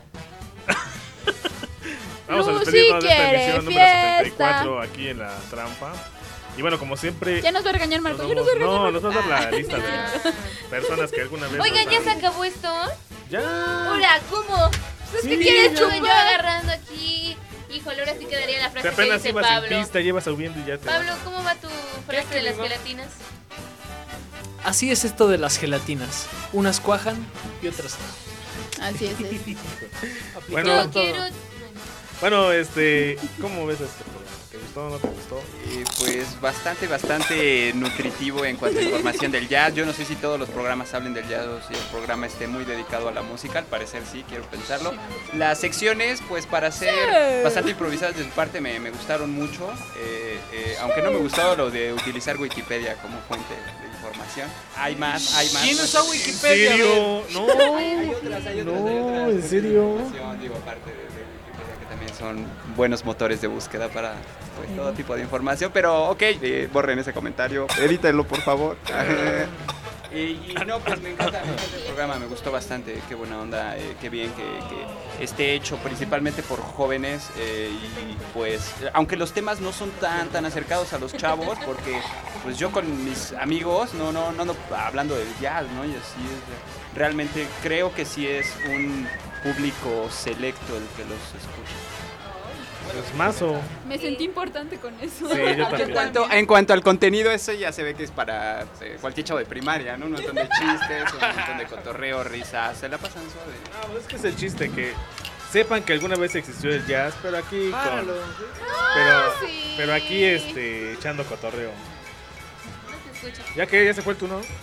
Vamos a Lucy despedirnos de esta quiere emisión número setenta y fiesta. cuatro aquí en La Trampa. Y bueno, como siempre... Ya nos va a regañar Marco. nos Ya nos va a vamos- regañar No, nos va a dar la Marco. lista de las personas que alguna vez... Oigan, nos ¿ya han- se acabó esto? Ya. Hola, ¿cómo? Pues Sí, ¿qué quieres ya. chupar? Yo agarrando aquí. Híjole, ahora sí quedaría la Que frase que apenas dice ibas Pablo. en pista, llevas subiendo y ya te... Pablo, ¿cómo va tu frase que de las me va? gelatinas? Así es esto de las gelatinas. Unas cuajan y otras no. Así es. es. Bueno, Yo quiero... bueno, este... ¿Cómo ves este programa? ¿Te gustó o no te gustó? Eh, pues bastante, bastante nutritivo en cuanto a información del jazz. Yo no sé si todos los programas hablen del jazz o si el programa esté muy dedicado a la música. Al parecer sí, quiero pensarlo. Las secciones, pues para ser Sí. bastante improvisadas de su parte, me, me gustaron mucho. Eh, eh, aunque no me gustó lo de utilizar Wikipedia como fuente de información. Hay más, hay más. ¿Quién fuentes usa de- Wikipedia? ¿En serio? No. Hay otras, hay otras, No, hay otras ¿en fuentes de serio? información, digo, aparte de, de Wikipedia, que también son buenos motores de búsqueda para pues, todo tipo de información. Pero, ok, eh, borren ese comentario, edítenlo, por favor. y, y no, pues me encanta, me encanta el programa, me gustó bastante, qué buena onda, eh, qué bien que, que esté hecho principalmente por jóvenes eh, y pues, aunque los temas no son tan tan acercados a los chavos, porque pues yo con mis amigos, no, no, no, no hablando del jazz, ¿no? Y así es, realmente creo que sí es un público selecto el que los escucha. Pues mazo. Me sentí importante con eso. Sí, yo también. En cuanto, en cuanto al contenido, eso ya se ve que es para eh, cualquier chavo de primaria, ¿no? Un montón de chistes, un montón de cotorreo, risas, se la pasan suave. No, es que es el chiste, que sepan que alguna vez existió el jazz, pero aquí con... Páralo. Pero, sí. pero aquí este, echando cotorreo. No se escucha. ¿Ya que ya se fue el tú no?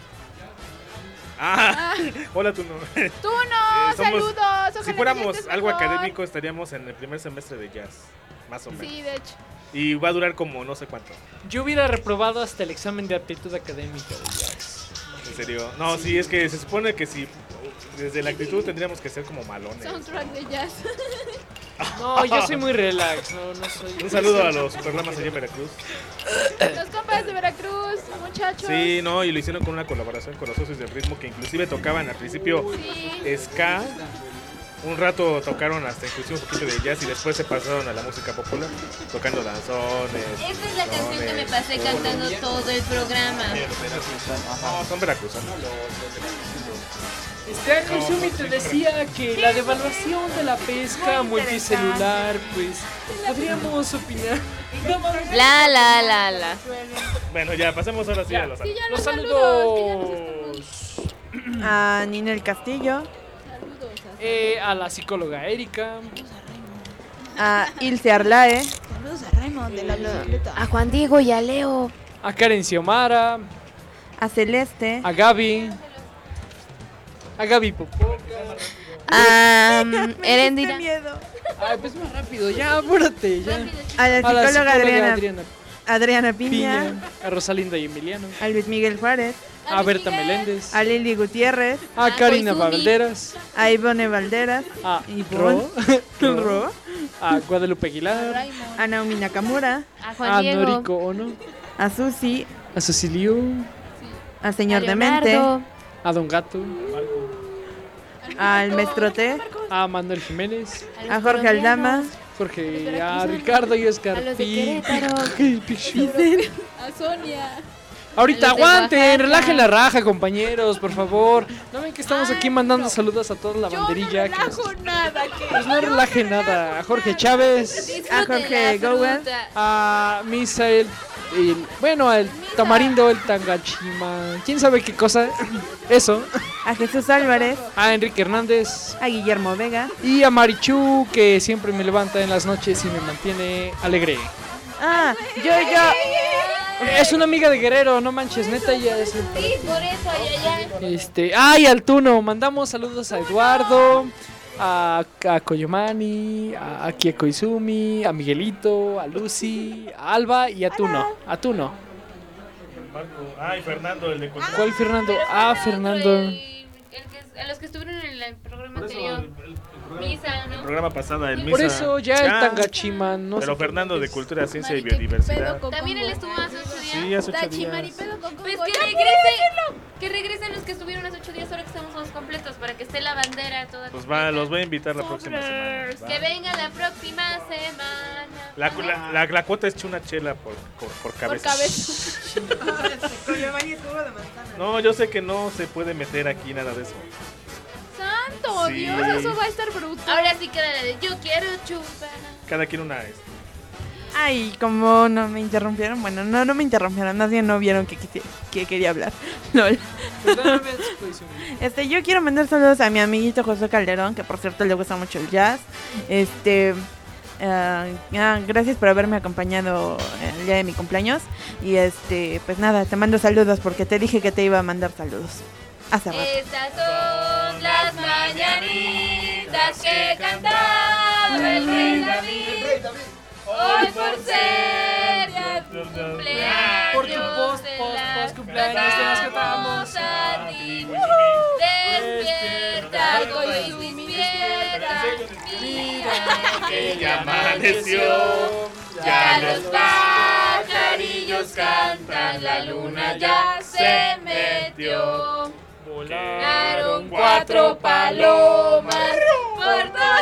Ah, hola tú no. Tú no, Eh, somos- saludos. Ojalá Si que fuéramos estés algo mejor. académico, estaríamos en el primer semestre de jazz, más o menos. Sí, de hecho. Y va a durar como no sé cuánto. Yo hubiera reprobado hasta el examen de aptitud académica de jazz. ¿En serio? No, sí, es que se supone que si desde la actitud tendríamos que ser como malones. Soundtrack de jazz. No, yo soy muy relax, no, no soy... Un saludo a los superlamas allá en Veracruz. Los compas de Veracruz, muchachos. Sí, no, y lo hicieron con una colaboración con los socios del ritmo que inclusive tocaban al principio ska. Un rato tocaron hasta inclusive un poquito de jazz y después se pasaron a la música popular, tocando danzones. Esta es la canción que me dones. pasé cantando todo el programa. No, son veracruzanos. Este año Sumi te decía que la devaluación de la pesca multicelular, pues podríamos opinar. La, la, la, la. Bueno, ya, pasemos ahora sí a los Sí, ya Los los saludos A Ninel Castillo. eh, a la psicóloga Erika, A Ilse Arlae. Saludos a Raymond de la bicicleta. A Juan Diego y a Leo. A Karen Xiomara. A Celeste. A Gaby. A Gaby Popó. A um, Erendira. Ay, pues más rápido, ya, apúrate, ya. A la psicóloga, a la psicóloga Adriana, Adriana, Adriana Piña, Piña. A Rosalinda y Emiliano. A Luis Miguel Juárez. A Berta Meléndez. A Lili Gutiérrez. A Karina Valderas. A Ivone Valderas. A Ivonne. Ro. Ro. A Guadalupe Aguilar. A Naomi Nakamura. A Juan A Diego. Noriko Ono. A Susi. A Cecilio. A Señor A Demente. Leonardo. A Don Gato. Al Maestro T. A Manuel Jiménez. A Jorge Aldama. Jorge. A Ricardo y Oscar. A los de Pi- Querétaro. Pi- Pichu. A Sonia. Ahorita A los de aguanten, Oaxaca. relajen la raja, compañeros, por favor. ¿No ven que estamos aquí mandando saludos a toda la banderilla? Yo no que nos- relajo nada. ¿qué? Pues no relaje nada. A Jorge Chávez, A Jorge Gowen. a Misael, el- bueno, al Tamarindo, el Tangachima, quién sabe qué cosa. Eso. A Jesús Álvarez. A Enrique Hernández. A Guillermo Vega. Y a Marichu, que siempre me levanta en las noches y me mantiene alegre. Ah, yo, yo. Es una amiga de Guerrero, no manches, neta, ya es. Sí, por eso, allá, allá. Este, ay, al Tuno, mandamos saludos a Eduardo, a, a Koyomani, a, a Kieko Izumi, a Miguelito, a Lucy, a Alba y a Tuno. A Tuno. Ay, Fernando, el de Cultura. ¿Cuál Fernando? Ah, Fernando. El, el que, a los que estuvieron en el programa anterior. Misa, El ¿no? programa pasado, el Por Misa. eso ya el Tangachima, no Pero sé Fernando qué de es. Cultura, Ciencia y Marique, Biodiversidad. pedo con También él Congo. estuvo hace ocho días. Sí, hace ocho Tachi, días. maripedo con Pues Congo. que Ya, regrese, que regresen los que estuvieron hace ocho días ahora que estamos todos completos para que esté la bandera toda Pues completa. va, los voy a invitar la próxima semana. va. Que venga la próxima semana. La, la, la, la cuota es una chela por, por, por Por cabeza. cabeza. No, yo sé que no se puede meter aquí nada de eso. Santo Sí. Dios, eso va a estar bruto. Ahora sí queda la de yo quiero chupar. Cada quien una es. Ay, como no me interrumpieron. Bueno, no, no me interrumpieron. Más bien no vieron que, quisi- que quería hablar. Lol. Este, yo quiero mandar saludos a mi amiguito José Calderón, que por cierto le gusta mucho el jazz. Este, ah, ah, gracias por haberme acompañado el día de mi cumpleaños. Y este, pues nada, te mando saludos porque te dije que te iba a mandar saludos hace rato. Estas son las mañanitas que cantaba el rey David. Hoy por ser tu cumpleaños, Por tu post, te post, la post cumpleaños te las cantamos a ti. Despierta, hoy despierta, mira que ya amaneció. Ya los pajarillos cantan, la luna ya se metió. Volaron cuatro palomas por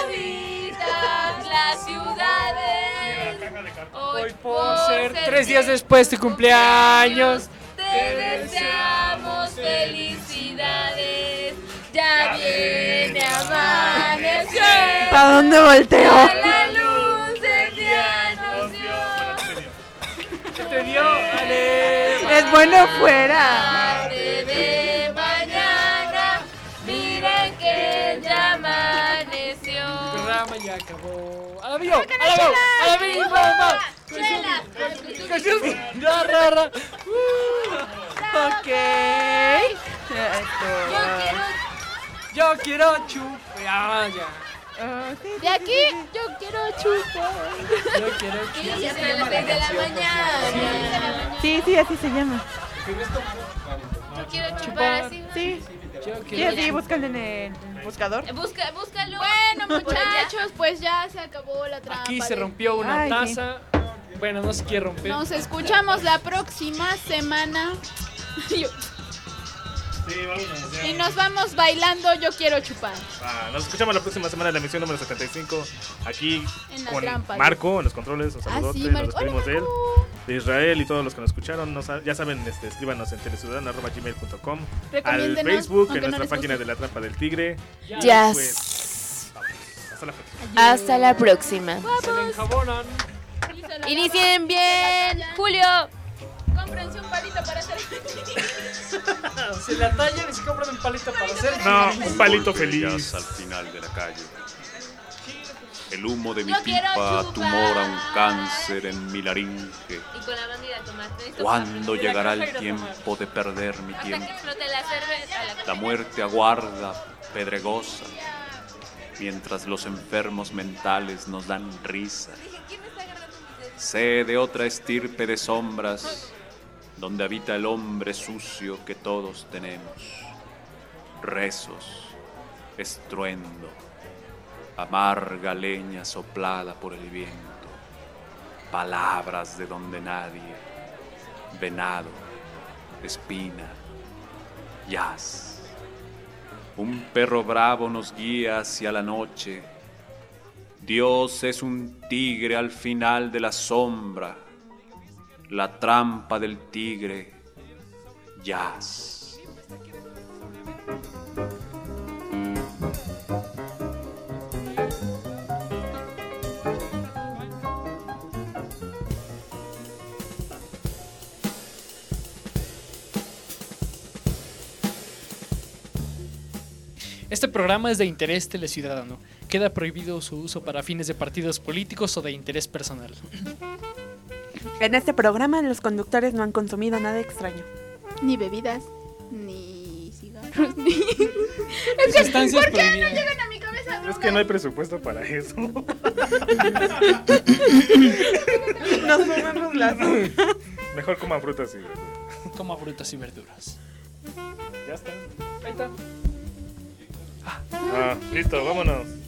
toditas las ciudades. Hoy por ser tres días después de tu cumpleaños. te deseamos felicidades. Ya viene amanecer. ¿Para dónde volteo? Ya la luz del día nos dio. ¿Qué te dio? Ale. Es bueno fuera. Tarde de mañana, miren que ya amaneció. El programa ya acabó. ¡A la vivo! ¡A la vivo! ¡A la vivo! ¡Vamos! Chela. ¡Canción! ¡Ra, ra, ra! Ok. Yo quiero. Yo quiero chup. Ya, ya. De aquí yo quiero chupar. Yo quiero Y chup. hasta las seis de la mañana. Sí, sí, así se llama. Yo quiero chupar así. Sí. Yo Sí, quiero así, búscalo en el buscador. Eh, Busca, búscalo. Bueno, muchachos, pues ya se acabó la trampa. Aquí se de- rompió una Ay, sí. taza. Bueno, no se quiere romper. Nos escuchamos la próxima semana. Yo- Sí, vámonos. ya. Y nos vamos bailando Yo Quiero Chupar. Ah, nos escuchamos la próxima semana en la emisión número setenta y cinco. Aquí En la con trampa. Marco en los controles. Un Ah, saludote. sí, nos Marco. despedimos Hola, de él. Marco. De Israel y todos los que nos escucharon. Nos ha- ya saben, este, escríbanos en teleciudadano arroba gmail punto com. Al Recomiéndenos, Facebook, aunque en no nuestra les página guste. de La Trampa del Tigre. Jazz. Pues, vámonos. Hasta la próxima. Hasta la próxima. Se le enjabonan. Inicien bien, Julio. Cómprense un palito para hacer. Se la tallan y se compran un palito para hacer. No, un palito Jazz feliz. al final de la calle. El humo de mi Yo quiero pipa chupar. tumora un cáncer en mi laringe. Y con la bandida tomate. ¿Cuándo llegará el tiempo de perder mi Hasta tiempo? que explote la cerveza. La... La muerte aguarda, pedregosa, mientras los enfermos mentales nos dan risa. Sé de otra estirpe de sombras, donde habita el hombre sucio que todos tenemos. Rezos, estruendo, amarga leña soplada por el viento, palabras de donde nadie, venado, espina, jazz. Un perro bravo nos guía hacia la noche. Dios es un tigre al final de la sombra, la trampa del tigre, jazz. Este programa es de interés teleciudadano. Queda prohibido su uso para fines de partidos políticos o de interés personal. En este programa los conductores no han consumido nada extraño. Ni bebidas, ni cigarros, ni... Es que, Sustancias ¿por qué no prohibidas. llegan a mi cabeza? Es que no hay presupuesto para eso. Nos fumamos las Mejor coman frutas y verduras. Coma frutas y verduras. Ya está. Ahí está. Ah, listo, vámonos.